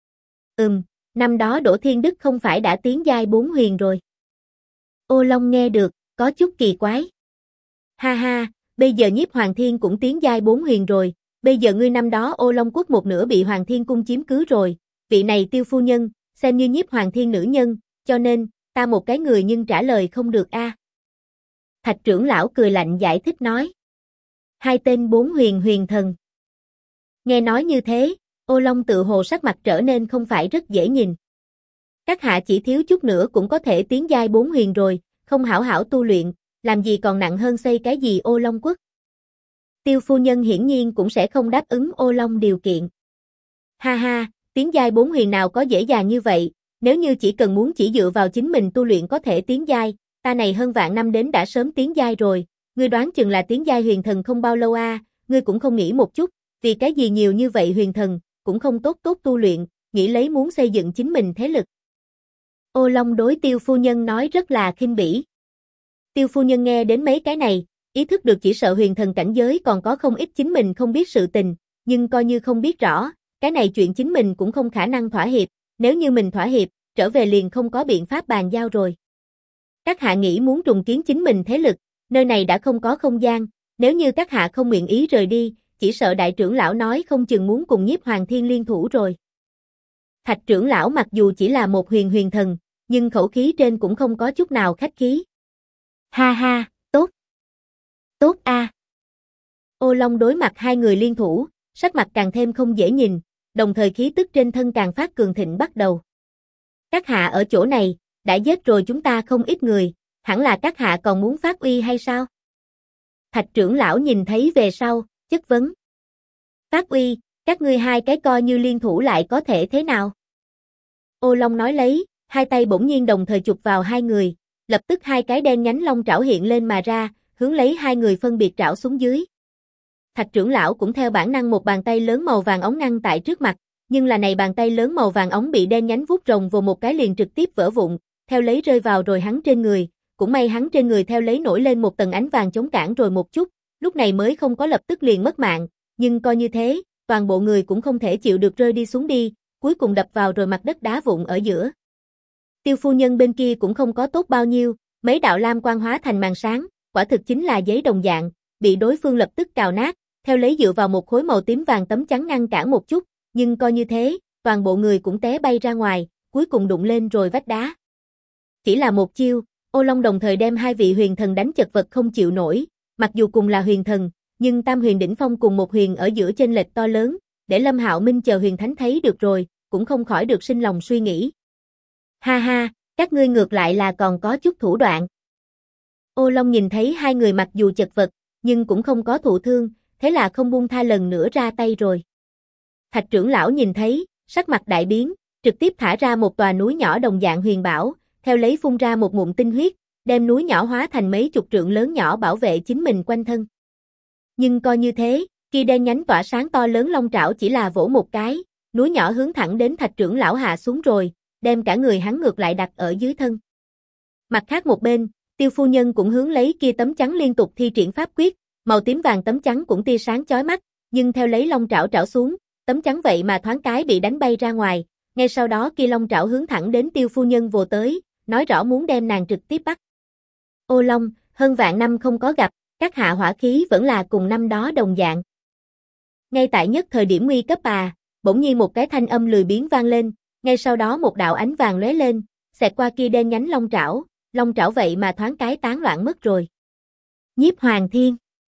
Năm đó Đỗ Thiên Đức không phải đã tiến giai 4 huyền rồi. Ô long nghe được, có chút kỳ quái. Ha ha, bây giờ Nhiếp Hoàng Thiên cũng tiến giai 4 huyền rồi, bây giờ ngươi năm đó ô long quốc một nửa bị Hoàng Thiên cung chiếm cứ rồi, vị này Tiêu phu nhân, xem như Nhiếp Hoàng Thiên nữ nhân, cho nên, ta một cái người nhưng trả lời không được a. Thạch trưởng lão cười lạnh giải thích nói. 2 tên 4 huyền thần. Nghe nói như thế, ô long tự hồ sắc mặt trở nên không phải rất dễ nhìn. Các hạ chỉ thiếu chút nữa cũng có thể tiến giai 4 huyền rồi, không hảo hảo tu luyện, làm gì còn nặng hơn xây cái gì ô long quốc. Tiêu phu nhân hiển nhiên cũng sẽ không đáp ứng ô long điều kiện. Ha ha, tiến giai 4 huyền nào có dễ dàng như vậy, nếu như chỉ cần muốn chỉ dựa vào chính mình tu luyện có thể tiến giai, ta này hơn vạn năm đến đã sớm tiến giai rồi, ngươi đoán chừng là tiến giai huyền thần không bao lâu a, ngươi cũng không nghĩ một chút, Vì cái gì nhiều như vậy huyền thần, cũng không tốt tu luyện, nghĩ lấy muốn xây dựng chính mình thế lực. Ô Long đối Tiêu phu nhân nói rất là khinh bỉ. Tiêu phu nhân nghe đến mấy cái này, ý thức được chỉ sợ huyền thần cảnh giới còn có không ít chính mình không biết sự tình, nhưng coi như không biết rõ, cái này chuyện chính mình cũng không khả năng thỏa hiệp, nếu như mình thỏa hiệp, trở về liền không có biện pháp bàn giao rồi. Các hạ nghĩ muốn trùng kiến chính mình thế lực, nơi này đã không có không gian, nếu như các hạ không nguyện ý rời đi, chỉ sợ đại trưởng lão nói không chừng muốn cùng Nhiếp Hoàng Thiên liên thủ rồi. Thạch trưởng lão mặc dù chỉ là một huyền thần, nhưng khẩu khí trên cũng không có chút nào khách khí. Ha ha, tốt. Tốt a. Ô Long đối mặt hai người liên thủ, sắc mặt càng thêm không dễ nhìn, đồng thời khí tức trên thân càng phát cường thịnh bắt đầu. Các hạ ở chỗ này, đã giết rồi chúng ta không ít người, hẳn là các hạ còn muốn phát uy hay sao? Thạch trưởng lão nhìn thấy về sau, chất vấn. Phát uy, các ngươi hai cái coi như liên thủ lại có thể thế nào? Ô Long nói lấy, hai tay bỗng nhiên đồng thời chụp vào hai người, lập tức hai cái đen nhánh long trảo hiện lên mà ra, hướng lấy hai người phân biệt trảo xuống dưới. Thạch trưởng lão cũng theo bản năng một bàn tay lớn màu vàng óng ngăn tại trước mặt, nhưng là này bàn tay lớn màu vàng óng bị đen nhánh vuốt rồng vồ một cái liền trực tiếp vỡ vụn, theo lấy rơi vào rồi hắn trên người, cũng may hắn trên người theo lấy nổi lên một tầng ánh vàng chống cản rồi một chút, lúc này mới không có lập tức liền mất mạng, nhưng coi như thế, toàn bộ người cũng không thể chịu được rơi đi xuống đi, cuối cùng đập vào rồi mặt đất đá vụn ở giữa. Tiêu phu nhân bên kia cũng không có tốt bao nhiêu, mấy đạo lam quang hóa thành màn sáng, quả thực chính là giấy đồng dạng, bị đối phương lập tức cào nát, theo lấy dựa vào một khối màu tím vàng tấm chắn ngăn cản một chút, nhưng coi như thế, toàn bộ người cũng té bay ra ngoài, cuối cùng đụng lên rồi vách đá. Chỉ là một chiêu, Ô Long đồng thời đem hai vị huyền thần đánh chật vật không chịu nổi, mặc dù cùng là huyền thần, nhưng tam huyền đỉnh phong cùng một huyền ở giữa chênh lệch to lớn, để Lâm Hạo Minh chờ huyền thánh thấy được rồi, cũng không khỏi được sinh lòng suy nghĩ. Ha ha, các ngươi ngược lại là còn có chút thủ đoạn. Ô Long nhìn thấy hai người mặc dù chật vật, nhưng cũng không có thụ thương, thế là không buông tha lần nữa ra tay rồi. Thạch trưởng lão nhìn thấy, sắc mặt đại biến, trực tiếp thả ra một tòa núi nhỏ đồng dạng huyền bảo, theo lấy phun ra một ngụm tinh huyết, đem núi nhỏ hóa thành mấy chục trượng lớn nhỏ bảo vệ chính mình quanh thân. Nhưng coi như thế, kia đen nhánh tỏa sáng to lớn long trảo chỉ là vỗ một cái, núi nhỏ hướng thẳng đến Thạch trưởng lão hạ xuống rồi, đem cả người hắn ngược lại đặt ở dưới thân. Mặt khác một bên, Tiêu phu nhân cũng hướng lấy kia tấm chắn liên tục thi triển pháp quyết, màu tím vàng tấm chắn cũng tia sáng chói mắt, nhưng theo lấy long trảo trảo xuống, tấm chắn vậy mà thoáng cái bị đánh bay ra ngoài, ngay sau đó kia long trảo hướng thẳng đến Tiêu phu nhân vồ tới, nói rõ muốn đem nàng trực tiếp bắt. Ô Long, hơn vạn năm không có gặp, các hạ hỏa khí vẫn là cùng năm đó đồng dạng. Ngay tại nhất thời điểm nguy cấp bỗng nhiên một cái thanh âm lười biếng vang lên, ngay sau đó một đạo ánh vàng lóe lên, xẹt qua kia đen nhánh long trảo vậy mà thoáng cái tán loạn mất rồi. Nhiếp Hoàng Thiên.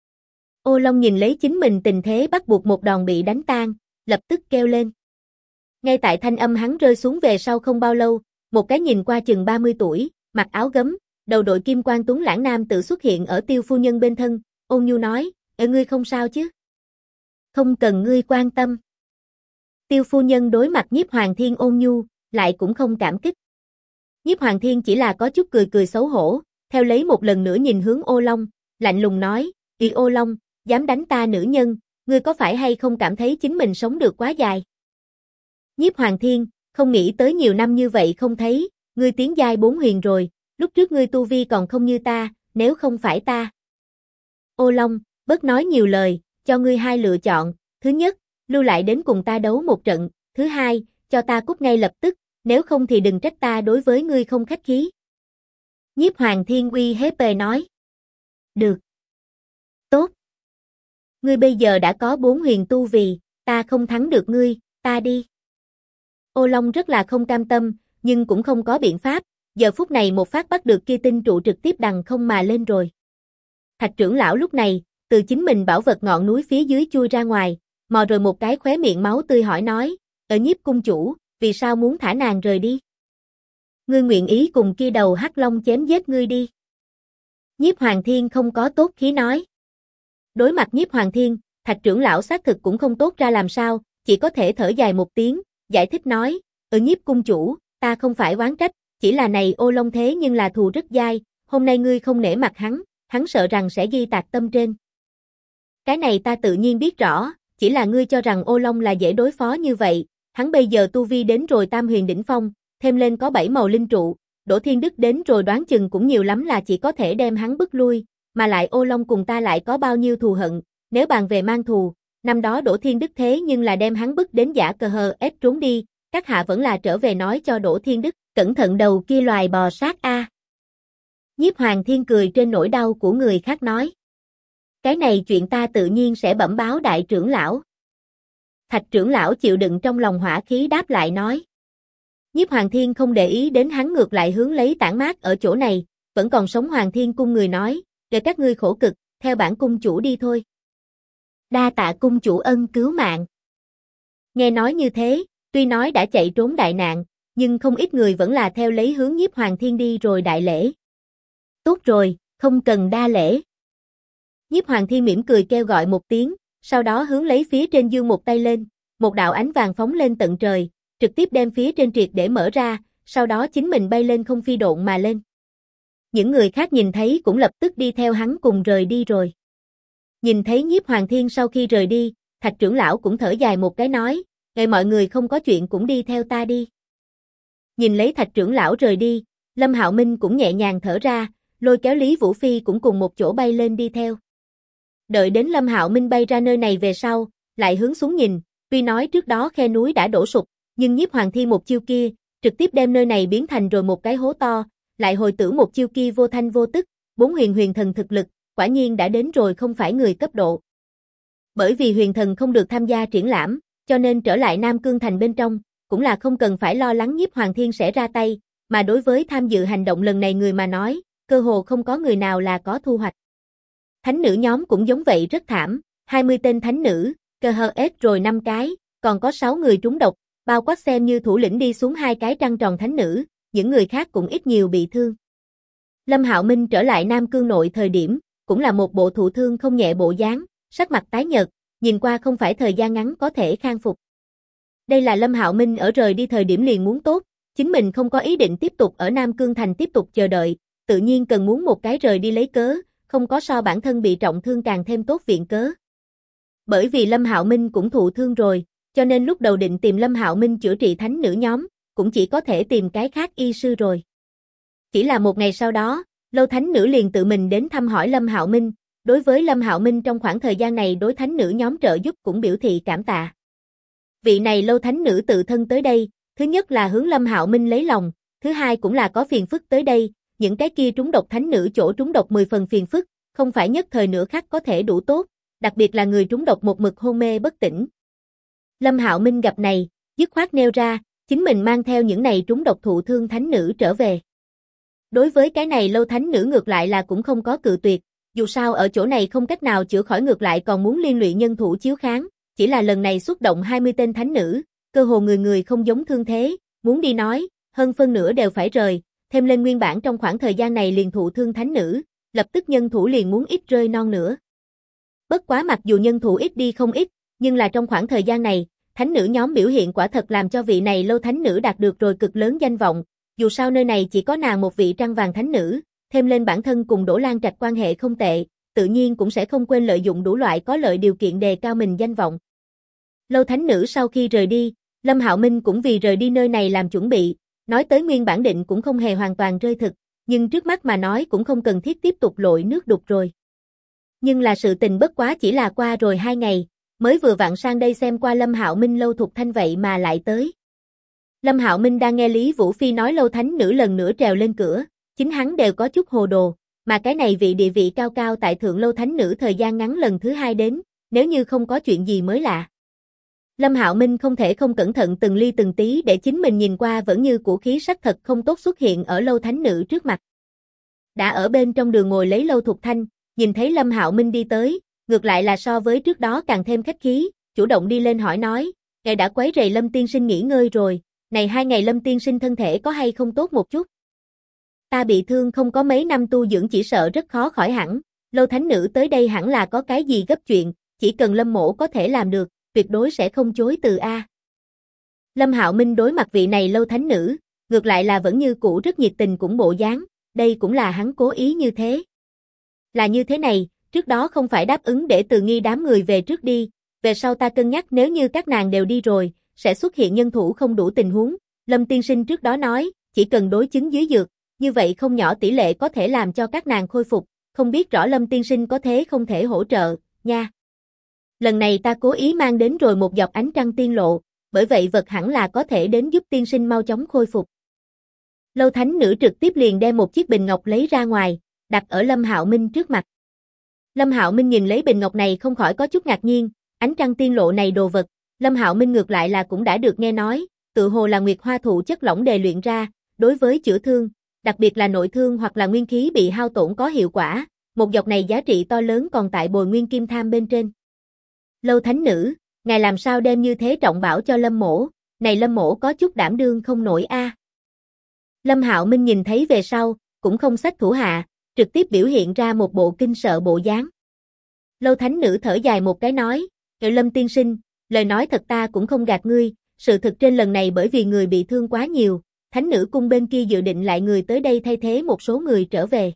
Ô Long nhìn lấy chính mình tình thế bắt buộc một đòn bị đánh tan, lập tức kêu lên. Ngay tại thanh âm hắn rơi xuống về sau không bao lâu, một cái nhìn qua chừng 30 tuổi, mặc áo gấm, đầu đội kim quan tuấn lãng nam tự xuất hiện ở Tiêu phu nhân bên thân, ôn nhu nói, ngươi không sao chứ? Không cần ngươi quan tâm. Tiêu phu nhân đối mặt Nhiếp Hoàng Thiên ôn nhu, lại cũng không cảm kích. Nhiếp Hoàng Thiên chỉ là có chút cười cười xấu hổ, theo lấy một lần nữa nhìn hướng Ô Long, lạnh lùng nói, Ô Long, dám đánh ta nữ nhân, ngươi có phải hay không cảm thấy chính mình sống được quá dài? Nhiếp Hoàng Thiên, không nghĩ tới nhiều năm như vậy không thấy, ngươi tiến giai 4 huyền rồi, lúc trước ngươi tu vi còn không như ta, nếu không phải ta. Ô Long, bớt nói nhiều lời, cho ngươi hai lựa chọn, thứ nhất, lưu lại đến cùng ta đấu một trận, thứ hai, cho ta cút ngay lập tức, nếu không thì đừng trách ta đối với ngươi không khách khí. Nhiếp Hoàng Thiên uy hiếp nói. Được. Tốt. Ngươi bây giờ đã có 4 huyền tu vì, ta không thắng được ngươi, ta đi. Ô Long rất là không cam tâm, nhưng cũng không có biện pháp, giờ phút này một phát bắt được kia tinh trụ trực tiếp đằng không mà lên rồi. Thạch trưởng lão lúc này, từ chính mình bảo vật ngọn núi phía dưới chui ra ngoài, mò rồi một cái khóe miệng máu tươi hỏi nói, ở Nhiếp cung chủ, vì sao muốn thả nàng rời đi? Ngươi nguyện ý cùng kia đầu hắc long chém giết ngươi đi. Nhiếp Hoàng Thiên không có tốt khí nói. Đối mặt Nhiếp Hoàng Thiên, Thạch trưởng lão xác thực cũng không tốt ra làm sao, chỉ có thể thở dài một tiếng, giải thích nói, ở Nhiếp cung chủ, ta không phải oán trách, chỉ là này Ô Long thế nhưng là thù rất dai, hôm nay ngươi không nể mặt hắn sợ rằng sẽ ghi tạc tâm trên. Cái này ta tự nhiên biết rõ, chỉ là ngươi cho rằng Ô Long là dễ đối phó như vậy, hắn bây giờ tu vi đến rồi Tam Huyền đỉnh phong, thêm lên có 7 màu linh trụ, Đỗ Thiên Đức đến rồi đoán chừng cũng nhiều lắm là chỉ có thể đem hắn bức lui, mà lại Ô Long cùng ta lại có bao nhiêu thù hận, nếu bàn về mang thù, năm đó Đỗ Thiên Đức thế nhưng là đem hắn bức đến giả cờ hờ ép trốn đi, các hạ vẫn là trở về nói cho Đỗ Thiên Đức, cẩn thận đầu kia loài bò sát a. Nhiếp Hoàng Thiên cười trên nỗi đau của người khác nói. Cái này chuyện ta tự nhiên sẽ bẩm báo đại trưởng lão. Thạch trưởng lão chịu đựng trong lòng hỏa khí đáp lại nói. Nhiếp Hoàng Thiên không để ý đến hắn, ngược lại hướng lấy tản mát ở chỗ này, vẫn còn sống Hoàng Thiên cung người nói, để các ngươi khổ cực, theo bản cung chủ đi thôi. Đa tạ cung chủ ân cứu mạng. Nghe nói như thế, tuy nói đã chạy trốn đại nạn, nhưng không ít người vẫn là theo lấy hướng Nhiếp Hoàng Thiên đi rồi đại lễ. Tốt rồi, không cần đa lễ. Nhiếp Hoàng Thiên mỉm cười kêu gọi một tiếng, sau đó hướng lấy phía trên giương một tay lên, một đạo ánh vàng phóng lên tận trời, trực tiếp đem phía trên triệt để mở ra, sau đó chính mình bay lên không phi độn mà lên. Những người khác nhìn thấy cũng lập tức đi theo hắn cùng rời đi rồi. Nhìn thấy Nhiếp Hoàng Thiên sau khi rời đi, Thạch trưởng lão cũng thở dài một cái nói, ngày mọi người không có chuyện cũng đi theo ta đi. Nhìn lấy Thạch trưởng lão rời đi, Lâm Hạo Minh cũng nhẹ nhàng thở ra, lôi kéo Lý Vũ Phi cũng cùng một chỗ bay lên đi theo. Đợi đến Lâm Hạo Minh bay ra nơi này về sau, lại hướng xuống nhìn, tuy nói trước đó khe núi đã đổ sụp, nhưng Nhiếp Hoàng Thiên một chiêu kia, trực tiếp đem nơi này biến thành rồi một cái hố to, lại hồi tưởng một chiêu kia vô thanh vô tức, 4 huyền thần thực lực, quả nhiên đã đến rồi không phải người cấp độ. Bởi vì huyền thần không được tham gia triển lãm, cho nên trở lại Nam Cương Thành bên trong, cũng là không cần phải lo lắng Nhiếp Hoàng Thiên sẽ ra tay, mà đối với tham dự hành động lần này người mà nói, cơ hồ không có người nào là có thu hoạch. Thánh nữ nhóm cũng giống vậy rất thảm, 20 tên thánh nữ, cơ hờ ép rồi 5 cái, còn có 6 người trúng độc, bao quát xem như thủ lĩnh đi xuống 2 cái trăng tròn thánh nữ, những người khác cũng ít nhiều bị thương. Lâm Hạo Minh trở lại Nam Cương nội thời điểm, cũng là một bộ thụ thương không nhẹ bộ dáng, sắc mặt tái nhợt, nhìn qua không phải thời gian ngắn có thể khang phục. Đây là Lâm Hạo Minh ở rời đi thời điểm liền muốn tốt, chính mình không có ý định tiếp tục ở Nam Cương Thành tiếp tục chờ đợi, tự nhiên cần muốn một cái rời đi lấy cớ, không có so bản thân bị trọng thương càng thêm tốt viện cớ. Bởi vì Lâm Hạo Minh cũng thụ thương rồi, cho nên lúc đầu định tìm Lâm Hạo Minh chữa trị thánh nữ nhóm, cũng chỉ có thể tìm cái khác y sư rồi. Chỉ là một ngày sau đó, Lâu thánh nữ liền tự mình đến thăm hỏi Lâm Hạo Minh, đối với Lâm Hạo Minh trong khoảng thời gian này đối thánh nữ nhóm trợ giúp cũng biểu thị cảm tạ. Vị này Lâu thánh nữ tự thân tới đây, thứ nhất là hướng Lâm Hạo Minh lấy lòng, thứ hai cũng là có phiền phức tới đây, những cái kia trúng độc thánh nữ chỗ trúng độc 10 phần phiền phức, không phải nhất thời nửa khắc có thể đủ tốt, đặc biệt là người trúng độc một mực hôn mê bất tỉnh. Lâm Hạo Minh gặp này, dứt khoát nêu ra, chính mình mang theo những này trúng độc thụ thương thánh nữ trở về. Đối với cái này Lâu thánh nữ ngược lại là cũng không có cự tuyệt, dù sao ở chỗ này không cách nào chữa khỏi ngược lại còn muốn liên lụy nhân thủ chiếu kháng, chỉ là lần này xuất động 20 tên thánh nữ, cơ hồ người người không giống thương thế, muốn đi nói, hơn phân nửa đều phải rời, thêm lên nguyên bản trong khoảng thời gian này liền thụ thương thánh nữ, lập tức nhân thủ liền muốn ít rơi non nữa. Bất quá mặc dù nhân thủ ít đi không ít, nhưng là trong khoảng thời gian này, thánh nữ nhóm biểu hiện quả thật làm cho vị này Lâu thánh nữ đạt được rồi cực lớn danh vọng, dù sao nơi này chỉ có nàng một vị trăng vàng thánh nữ, thêm lên bản thân cùng Đỗ Lan Trạch quan hệ không tệ, tự nhiên cũng sẽ không quên lợi dụng đủ loại có lợi điều kiện đề cao mình danh vọng. Lâu thánh nữ sau khi rời đi, Lâm Hạo Minh cũng vì rời đi nơi này làm chuẩn bị, nói tới nguyên bản định cũng không hề hoàn toàn rơi thực, nhưng trước mắt mà nói cũng không cần thiết tiếp tục lội nước đục rồi. Nhưng là sự tình bất quá chỉ là qua rồi 2 ngày, mới vừa vặn sang đây xem qua Lâm Hạo Minh Lâu Thục Thanh vậy mà lại tới. Lâm Hạo Minh đang nghe Lý Vũ Phi nói Lâu thánh nữ lần nữa trèo lên cửa, chính hắn đều có chút hồ đồ, mà cái này vị địa vị cao cao tại thượng Lâu thánh nữ thời gian ngắn lần thứ 2 đến, nếu như không có chuyện gì mới lạ. Lâm Hạo Minh không thể không cẩn thận từng ly từng tí để chính mình nhìn qua vẫn như cũ khí sắc thật không tốt xuất hiện ở Lâu thánh nữ trước mặt. Đã ở bên trong đường ngồi lấy Lâu Thục Thanh, nhìn thấy Lâm Hạo Minh đi tới, ngược lại là so với trước đó càng thêm khách khí, chủ động đi lên hỏi nói, ngài đã quấy rầy Lâm tiên sinh nghỉ ngơi rồi, này 2 ngày Lâm tiên sinh thân thể có hay không tốt một chút? Ta bị thương không có mấy năm tu dưỡng chỉ sợ rất khó khỏi hẳn, Lâu thánh nữ tới đây hẳn là có cái gì gấp chuyện, chỉ cần Lâm mỗ có thể làm được, tuyệt đối sẽ không chối từ a. Lâm Hạo Minh đối mặt vị này Lâu thánh nữ, ngược lại là vẫn như cũ rất nhiệt tình cũng bộ dáng, đây cũng là hắn cố ý như thế. Là như thế này, trước đó không phải đáp ứng để Từ Nghi đám người về trước đi, về sau ta cân nhắc nếu như các nàng đều đi rồi, sẽ xuất hiện nhân thủ không đủ tình huống. Lâm tiên sinh trước đó nói, chỉ cần đối chứng dưới dược, như vậy không nhỏ tỷ lệ có thể làm cho các nàng khôi phục, không biết rõ Lâm tiên sinh có thế không thể hỗ trợ, nha. Lần này ta cố ý mang đến rồi một dọc ánh trăng tiên lộ, bởi vậy vật hẳn là có thể đến giúp tiên sinh mau chóng khôi phục. Lâu thánh nữ trực tiếp liền đem một chiếc bình ngọc lấy ra ngoài, đặt ở Lâm Hạo Minh trước mặt. Lâm Hạo Minh nhìn lấy bình ngọc này không khỏi có chút ngạc nhiên, ánh trăng tiên lộ này đồ vật, Lâm Hạo Minh ngược lại là cũng đã được nghe nói, tự hồ là nguyệt hoa thụ chất lỏng đề luyện ra, đối với chữa thương, đặc biệt là nội thương hoặc là nguyên khí bị hao tổn có hiệu quả, một dọc này giá trị to lớn còn tại bồi nguyên kim tham bên trên. Lâu thánh nữ, ngài làm sao đem như thế trọng bảo cho Lâm mỗ, này Lâm mỗ có chút đảm đương không nổi a. Lâm Hạo Minh nhìn thấy về sau, cũng không xách thủ hạ, trực tiếp biểu hiện ra một bộ kinh sợ bộ dáng. Lâu thánh nữ thở dài một cái nói, Lâm tiên sinh, lời nói thật ta cũng không gạt ngươi, sự thực trên lần này bởi vì người bị thương quá nhiều, thánh nữ cung bên kia dự định lại người tới đây thay thế một số người trở về.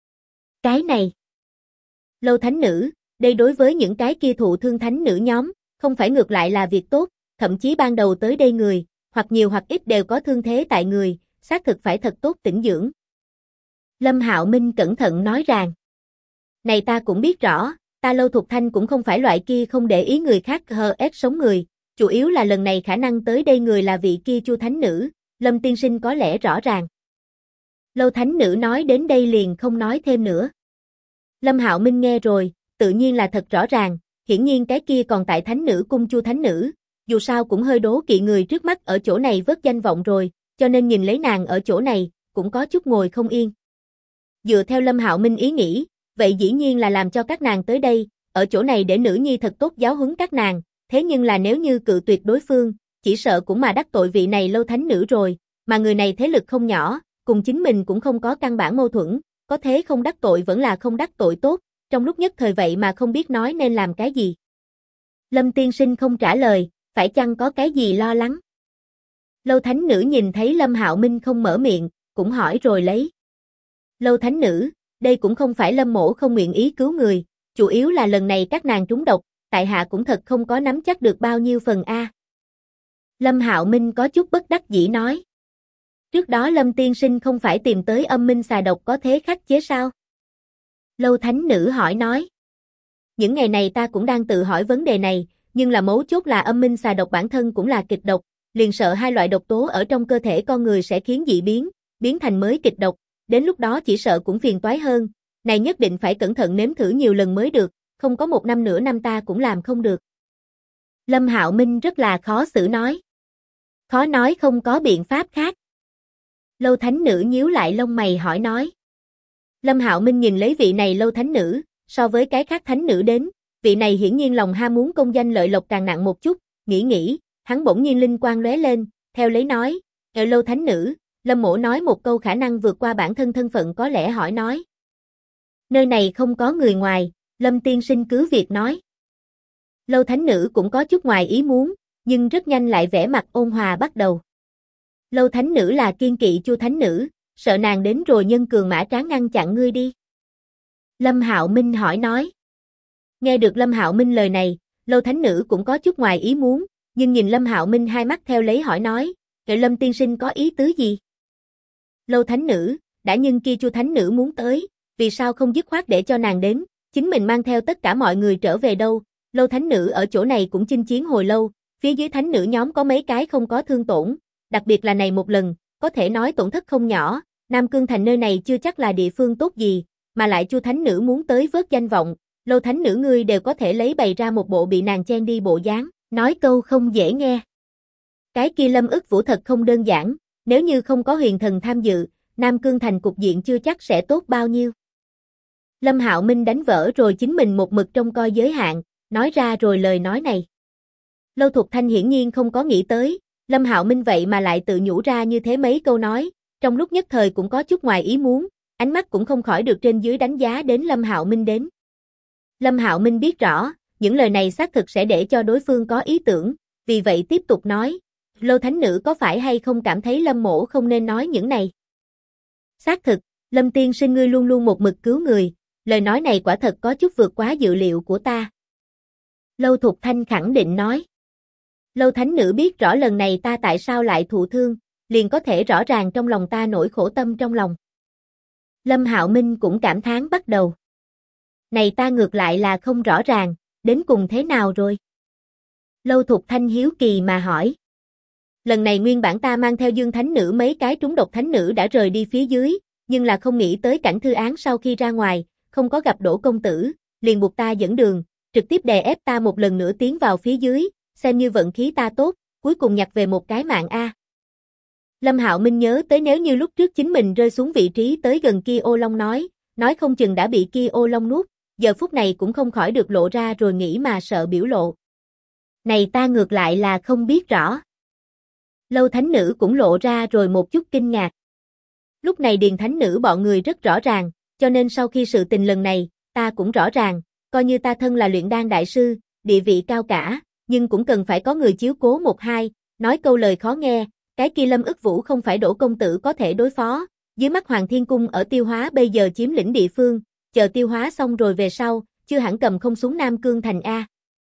Cái này, Lâu thánh nữ, đây đối với những cái kia thụ thương thánh nữ nhóm, không phải ngược lại là việc tốt, thậm chí ban đầu tới đây người, hoặc nhiều hoặc ít đều có thương thế tại người, xác thực phải thật tốt tĩnh dưỡng. Lâm Hạo Minh cẩn thận nói rằng, này ta cũng biết rõ, ta Lâu Thục Thanh cũng không phải loại kia không để ý người khác ép sống người, chủ yếu là lần này khả năng tới đây người là vị kia Chu thánh nữ, Lâm tiên sinh có lẽ rõ ràng. Lâu thánh nữ nói đến đây liền không nói thêm nữa. Lâm Hạo Minh nghe rồi, tự nhiên là thật rõ ràng, hiển nhiên cái kia còn tại thánh nữ cung Chu thánh nữ, dù sao cũng hơi đố kỵ người trước mắt ở chỗ này vớt danh vọng rồi, cho nên nhìn lấy nàng ở chỗ này, cũng có chút ngồi không yên. Dựa theo Lâm Hạo Minh ý nghĩ, vậy dĩ nhiên là làm cho các nàng tới đây, ở chỗ này để nữ nhi thật tốt giáo huấn các nàng, thế nhưng là nếu như cự tuyệt đối phương, chỉ sợ cũng mà đắc tội vị này Lâu thánh nữ rồi, mà người này thế lực không nhỏ, cùng chính mình cũng không có căn bản mâu thuẫn, có thế không đắc tội vẫn là không đắc tội tốt, trong lúc nhất thời vậy mà không biết nói nên làm cái gì. Lâm tiên sinh không trả lời, phải chăng có cái gì lo lắng? Lâu thánh nữ nhìn thấy Lâm Hạo Minh không mở miệng, cũng hỏi rồi lấy. Lâu thánh nữ, đây cũng không phải Lâm mỗ không nguyện ý cứu người, chủ yếu là lần này các nàng trúng độc, tại hạ cũng thật không có nắm chắc được bao nhiêu phần a. Lâm Hạo Minh có chút bất đắc dĩ nói. Trước đó Lâm tiên sinh không phải tìm tới âm minh xà độc có thế khắc chế sao? Lâu thánh nữ hỏi nói. Những ngày này ta cũng đang tự hỏi vấn đề này, nhưng là mấu chốt là âm minh xà độc bản thân cũng là kịch độc, liền sợ hai loại độc tố ở trong cơ thể con người sẽ khiến dị biến, biến thành mới kịch độc, đến lúc đó chỉ sợ cũng phiền toái hơn, này nhất định phải cẩn thận nếm thử nhiều lần mới được, không có một năm nửa năm ta cũng làm không được. Lâm Hạo Minh rất là khó xử nói. Khó nói không có biện pháp khác. Lâu thánh nữ nhíu lại lông mày hỏi nói. Lâm Hạo Minh nhìn lấy vị này Lâu thánh nữ, so với cái khác thánh nữ đến, vị này hiển nhiên lòng ham muốn công danh lợi lộc càng nặng một chút, nghĩ, hắn bỗng nhiên linh quang lóe lên, theo lấy nói, Lâu thánh nữ, Lâm mỗ nói một câu khả năng vượt qua bản thân thân phận có lẽ hỏi nói. Nơi này không có người ngoài, Lâm tiên sinh cứ việc nói. Lâu thánh nữ cũng có chút ngoài ý muốn, nhưng rất nhanh lại vẻ mặt ôn hòa bắt đầu. Lâu thánh nữ là kiên kỵ Chu thánh nữ, sợ nàng đến rồi nhân cường mã tráng ngăn chặn ngươi đi. Lâm Hạo Minh hỏi nói. Nghe được Lâm Hạo Minh lời này, Lâu thánh nữ cũng có chút ngoài ý muốn, nhưng nhìn Lâm Hạo Minh hai mắt theo lấy hỏi nói, Lâm tiên sinh có ý tứ gì? Lâu thánh nữ, đã nhưng kia Chu thánh nữ muốn tới, vì sao không dứt khoát để cho nàng đến, chính mình mang theo tất cả mọi người trở về đâu? Lâu thánh nữ ở chỗ này cũng chinh chiến hồi lâu, phía dưới thánh nữ nhóm có mấy cái không có thương tổn, đặc biệt là này một lần, có thể nói tổn thất không nhỏ, Nam Cương Thành nơi này chưa chắc là địa phương tốt gì, mà lại Chu thánh nữ muốn tới vớt danh vọng, Lâu thánh nữ ngươi đều có thể lấy bày ra một bộ bị nàng chen đi bộ dáng, nói câu không dễ nghe. Cái kia Lâm ức vũ thật không đơn giản, nếu như không có huyền thần tham dự, Nam Cương Thành cục diện chưa chắc sẽ tốt bao nhiêu. Lâm Hạo Minh đánh vỡ rồi chính mình một mực trông coi giới hạn, nói ra rồi lời nói này. Lâu Thục Thanh hiển nhiên không có nghĩ tới, Lâm Hạo Minh vậy mà lại tự nhủ ra như thế mấy câu nói, trong lúc nhất thời cũng có chút ngoài ý muốn, ánh mắt cũng không khỏi được trên dưới đánh giá đến Lâm Hạo Minh đến. Lâm Hạo Minh biết rõ, những lời này xác thực sẽ để cho đối phương có ý tưởng, vì vậy tiếp tục nói, Lâu thánh nữ có phải hay không cảm thấy Lâm mỗ không nên nói những này? Xác thực, Lâm tiên sinh ngươi luôn luôn một mực cứu người, lời nói này quả thật có chút vượt quá dự liệu của ta. Lâu Thục Thanh khẳng định nói. Lâu thánh nữ biết rõ lần này ta tại sao lại thụ thương, liền có thể rõ ràng trong lòng ta nỗi khổ tâm trong lòng. Lâm Hạo Minh cũng cảm thán bắt đầu. Này ta ngược lại là không rõ ràng, đến cùng thế nào rồi? Lâu Thục Thanh hiếu kỳ mà hỏi. Lần này nguyên bản ta mang theo Dương Thánh Nữ mấy cái trúng độc thánh nữ đã rời đi phía dưới, nhưng là không nghĩ tới cảnh thư án sau khi ra ngoài, không có gặp Đỗ công tử, liền buộc ta dẫn đường, trực tiếp đè ép ta một lần nữa tiến vào phía dưới, xem như vận khí ta tốt, cuối cùng nhặt về một cái mạng a. Lâm Hạo Minh nhớ tới nếu như lúc trước chính mình rơi xuống vị trí tới gần kia ô long nói không chừng đã bị kia ô long nuốt, giờ phút này cũng không khỏi được lộ ra rồi nghĩ mà sợ biểu lộ. Này ta ngược lại là không biết rõ. Lâu thánh nữ cũng lộ ra rồi một chút kinh ngạc. Lúc này Điền thánh nữ bọn người rất rõ ràng, cho nên sau khi sự tình lần này, ta cũng rõ ràng, coi như ta thân là luyện đan đại sư, địa vị cao cả, nhưng cũng cần phải có người chiếu cố một hai, nói câu lời khó nghe, cái kia Lâm Ức Vũ không phải Đỗ công tử có thể đối phó, dưới mắt Hoàng Thiên Cung ở Tiêu Hóa bây giờ chiếm lĩnh địa phương, chờ Tiêu Hóa xong rồi về sau, chưa hẳn cầm không xuống Nam Cương thành a.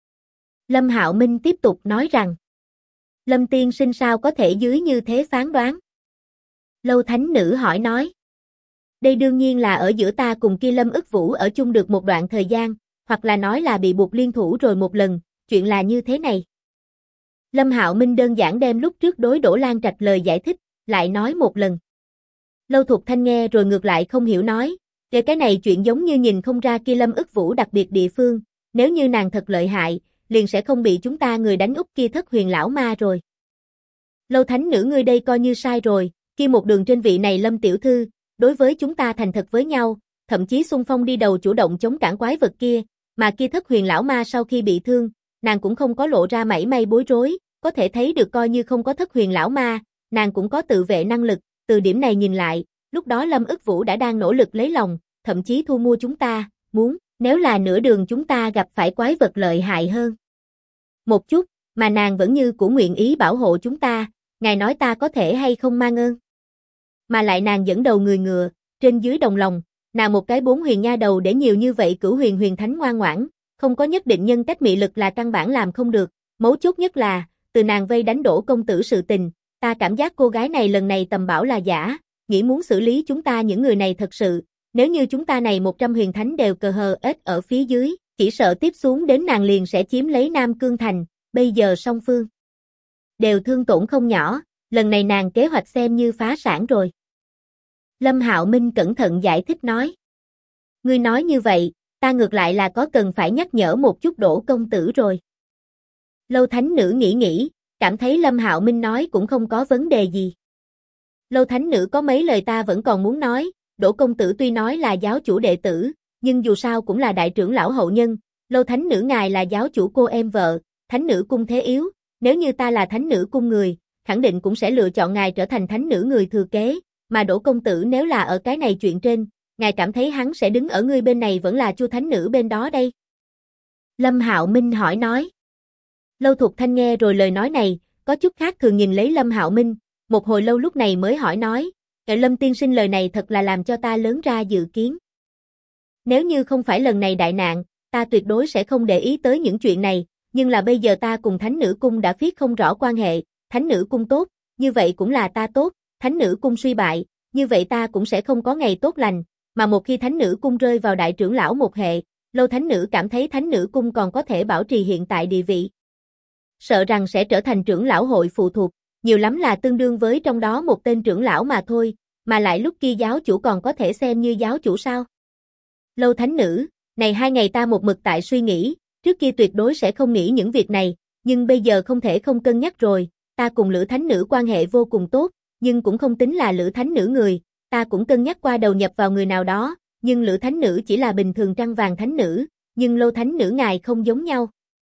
Lâm Hạo Minh tiếp tục nói rằng, Lâm tiên sinh sao có thể dưới như thế phán đoán? Lâu thánh nữ hỏi nói, đây đương nhiên là ở giữa ta cùng kia Lâm Ức Vũ ở chung được một đoạn thời gian, hoặc là nói là bị buộc liên thủ rồi một lần, chuyện là như thế này. Lâm Hạo Minh đơn giản đem lúc trước đối Đỗ Lan Trạch lời giải thích, lại nói một lần. Lâu Thục Thanh nghe rồi ngược lại không hiểu nói, về cái này chuyện giống như nhìn không ra kia Lâm Ức Vũ đặc biệt địa phương, nếu như nàng thật lợi hại, liền sẽ không bị chúng ta người đánh úp kia Thất Huyền lão ma rồi. Lâu thánh nữ ngươi đây coi như sai rồi, kia một đường trên vị này Lâm tiểu thư, đối với chúng ta thành thật với nhau, thậm chí xung phong đi đầu chủ động chống cản quái vật kia, mà kia Thất Huyền lão ma sau khi bị thương, nàng cũng không có lộ ra mảy may bối rối, có thể thấy được coi như không có Thất Huyền lão ma, nàng cũng có tự vệ năng lực, từ điểm này nhìn lại, lúc đó Lâm Ức Vũ đã đang nỗ lực lấy lòng, thậm chí thu mua chúng ta, nếu là nửa đường chúng ta gặp phải quái vật lợi hại hơn một chút, mà nàng vẫn như cũ nguyện ý bảo hộ chúng ta, ngài nói ta có thể hay không mang ơn. Mà lại nàng dẫn đầu người ngựa, trên dưới đồng lòng, nàng một cái 4 huyền nha đầu để nhiều như vậy cửu huyền huyền thánh ngoan ngoãn, không có nhất định nhân cách mị lực là căn bản làm không được, mấu chốt nhất là, từ nàng vây đánh Đỗ công tử sự tình, ta cảm giác cô gái này lần này tầm bảo là giả, nghĩ muốn xử lý chúng ta những người này thật sự, nếu như chúng ta này 100 huyền thánh đều cờ hờ ếch ở phía dưới, chỉ sợ tiếp xuống đến nàng liền sẽ chiếm lấy Nam Cương thành, bây giờ song phương đều thương tổn không nhỏ, lần này nàng kế hoạch xem như phá sản rồi. Lâm Hạo Minh cẩn thận giải thích nói. Ngươi nói như vậy, ta ngược lại là có cần phải nhắc nhở một chút Đỗ công tử rồi. Lâu thánh nữ nghĩ, cảm thấy Lâm Hạo Minh nói cũng không có vấn đề gì. Lâu thánh nữ có mấy lời ta vẫn còn muốn nói, Đỗ công tử tuy nói là giáo chủ đệ tử, nhưng dù sao cũng là đại trưởng lão hậu nhân, Lâu thánh nữ ngài là giáo chủ cô em vợ, thánh nữ cung thế yếu, nếu như ta là thánh nữ cung người, khẳng định cũng sẽ lựa chọn ngài trở thành thánh nữ người thừa kế, mà Đỗ công tử nếu là ở cái này chuyện trên, ngài cảm thấy hắn sẽ đứng ở ngươi bên này vẫn là Chu thánh nữ bên đó đây? Lâm Hạo Minh hỏi nói. Lâu Thục Thanh nghe rồi lời nói này, có chút khác thường nhìn lấy Lâm Hạo Minh, một hồi lâu lúc này mới hỏi nói, Lâm tiên sinh lời này thật là làm cho ta lớn ra dự kiến. Nếu như không phải lần này đại nạn, ta tuyệt đối sẽ không để ý tới những chuyện này, nhưng là bây giờ ta cùng Thánh Nữ Cung đã viết không rõ quan hệ, Thánh Nữ Cung tốt, như vậy cũng là ta tốt, Thánh Nữ Cung suy bại, như vậy ta cũng sẽ không có ngày tốt lành, mà một khi Thánh Nữ Cung rơi vào đại trưởng lão một hệ, Lâu Thánh Nữ cảm thấy Thánh Nữ Cung còn có thể bảo trì hiện tại địa vị. Sợ rằng sẽ trở thành trưởng lão hội phụ thuộc, nhiều lắm là tương đương với trong đó một tên trưởng lão mà thôi, mà lại lúc kia giáo chủ còn có thể xem như giáo chủ sao? Lâu Thánh Nữ, này 2 ngày ta một mực tại suy nghĩ, trước kia tuyệt đối sẽ không nghĩ những việc này, nhưng bây giờ không thể không cân nhắc rồi, ta cùng Lữ Thánh Nữ quan hệ vô cùng tốt, nhưng cũng không tính là Lữ Thánh Nữ người, ta cũng cân nhắc qua đầu nhập vào người nào đó, nhưng Lữ Thánh Nữ chỉ là bình thường trăng vàng Thánh Nữ, nhưng Lâu Thánh Nữ ngài không giống nhau.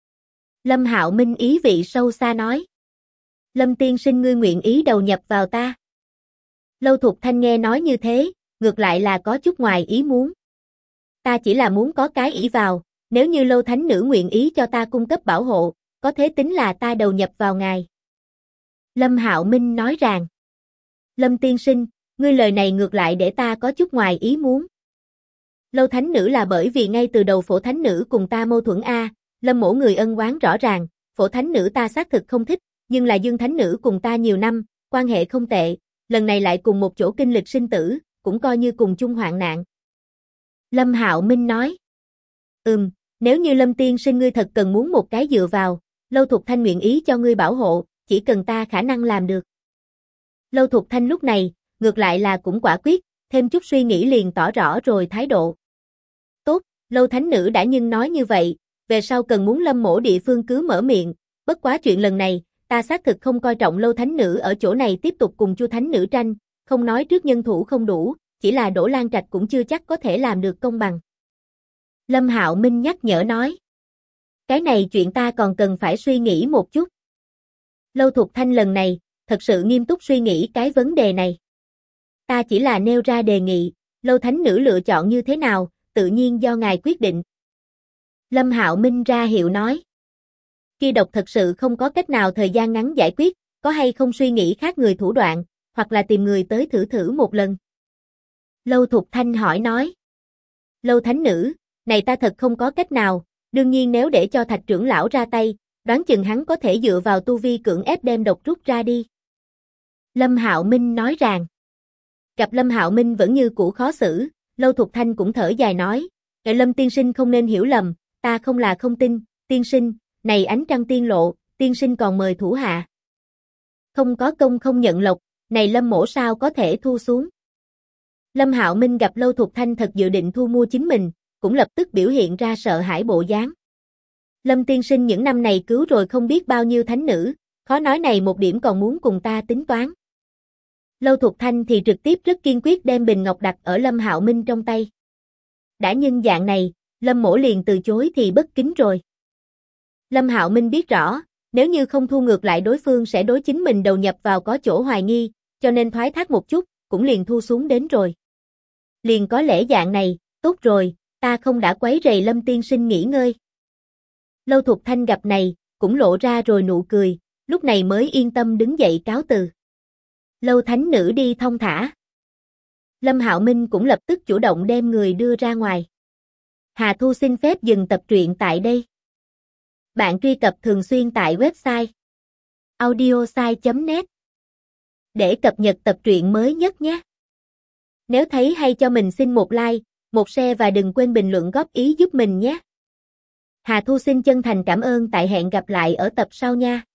Lâm Hạo Minh ý vị sâu xa nói. Lâm tiên sinh ngươi nguyện ý đầu nhập vào ta. Lâu Thục Thanh nghe nói như thế, ngược lại là có chút ngoài ý muốn. Ta chỉ là muốn có cái ỷ vào, nếu như Lâu Thánh Nữ nguyện ý cho ta cung cấp bảo hộ, có thế tính là ta đầu nhập vào ngài. Lâm Hạo Minh nói rằng. Lâm tiên sinh, ngươi lời này ngược lại để ta có chút ngoài ý muốn. Lâu Thánh Nữ là bởi vì ngay từ đầu Phổ Thánh Nữ cùng ta mâu thuẫn a, Lâm mỗ người ân oán rõ ràng, Phổ thánh nữ ta xác thực không thích, nhưng là Dương thánh nữ cùng ta nhiều năm, quan hệ không tệ, lần này lại cùng một chỗ kinh lịch sinh tử, cũng coi như cùng chung hoạn nạn. Lâm Hạo Minh nói. Nếu như Lâm tiên sinh ngươi thật cần muốn một cái dựa vào, Lâu Thục Thanh nguyện ý cho ngươi bảo hộ, chỉ cần ta khả năng làm được. Lâu Thục Thanh lúc này, ngược lại là cũng quả quyết, thêm chút suy nghĩ liền tỏ rõ rồi thái độ. Tốt, Lâu thánh nữ đã nhưng nói như vậy, về sau cần muốn Lâm mỗ địa phương cứ mở miệng, bất quá chuyện lần này, ta xác thực không coi trọng Lâu thánh nữ ở chỗ này tiếp tục cùng Chu thánh nữ tranh, không nói trước nhân thủ không đủ, chỉ là Đỗ Lan Trạch cũng chưa chắc có thể làm được công bằng. Lâm Hạo Minh nhắc nhở nói. Cái này chuyện ta còn cần phải suy nghĩ một chút. Lâu Thục Thanh lần này, thật sự nghiêm túc suy nghĩ cái vấn đề này. Ta chỉ là nêu ra đề nghị, Lâu thánh nữ lựa chọn như thế nào, tự nhiên do ngài quyết định. Lâm Hạo Minh ra hiệu nói. Kia độc thật sự không có cách nào thời gian ngắn giải quyết, có hay không suy nghĩ khác người thủ đoạn, hoặc là tìm người tới thử một lần. Lâu Thục Thanh hỏi nói. Lâu thánh nữ, này ta thật không có cách nào, đương nhiên nếu để cho Thạch trưởng lão ra tay, đoán chừng hắn có thể dựa vào tu vi cưỡng ép đem độc rút ra đi. Lâm Hạo Minh nói rằng. Gặp Lâm Hạo Minh vẫn như cũ khó xử, Lâu Thục Thanh cũng thở dài nói, Lâm tiên sinh không nên hiểu lầm, ta không là không tin, tiên sinh, này ánh trăng tiên lộ, tiên sinh còn mời thủ hạ. Không có công không nhận lộc, này Lâm mỗ sao có thể thu xuống. Lâm Hạo Minh gặp Lâu Thục Thanh thật dự định thu mua chính mình, cũng lập tức biểu hiện ra sợ hãi bộ dáng. Lâm tiên sinh những năm này cứu rồi không biết bao nhiêu thánh nữ, khó nói này một điểm còn muốn cùng ta tính toán. Lâu Thục Thanh thì trực tiếp rất kiên quyết đem bình ngọc đặt ở Lâm Hạo Minh trong tay. Đã nhưng dạng này, Lâm mỗ liền từ chối thì bất kính rồi. Lâm Hạo Minh biết rõ, nếu như không thu ngược lại đối phương sẽ đối chính mình đầu nhập vào có chỗ hoài nghi, cho nên thoái thác một chút, cũng liền thu xuống đến rồi. Liền có lẽ dạng này, tốt rồi, ta không đã quấy rầy Lâm tiên sinh nghỉ ngơi. Lâu Thục Thanh gặp này, cũng lộ ra rồi nụ cười, lúc này mới yên tâm đứng dậy cáo từ. Lâu thánh nữ đi thong thả. Lâm Hạo Minh cũng lập tức chủ động đem người đưa ra ngoài. Hà Thu xin phép dừng tập truyện tại đây. Bạn truy cập thường xuyên tại website audiosai.net để cập nhật tập truyện mới nhất nhé. Nếu thấy hay cho mình xin một like, một share và đừng quên bình luận góp ý giúp mình nhé. Hà Thu xin chân thành cảm ơn, tại hẹn gặp lại ở tập sau nha.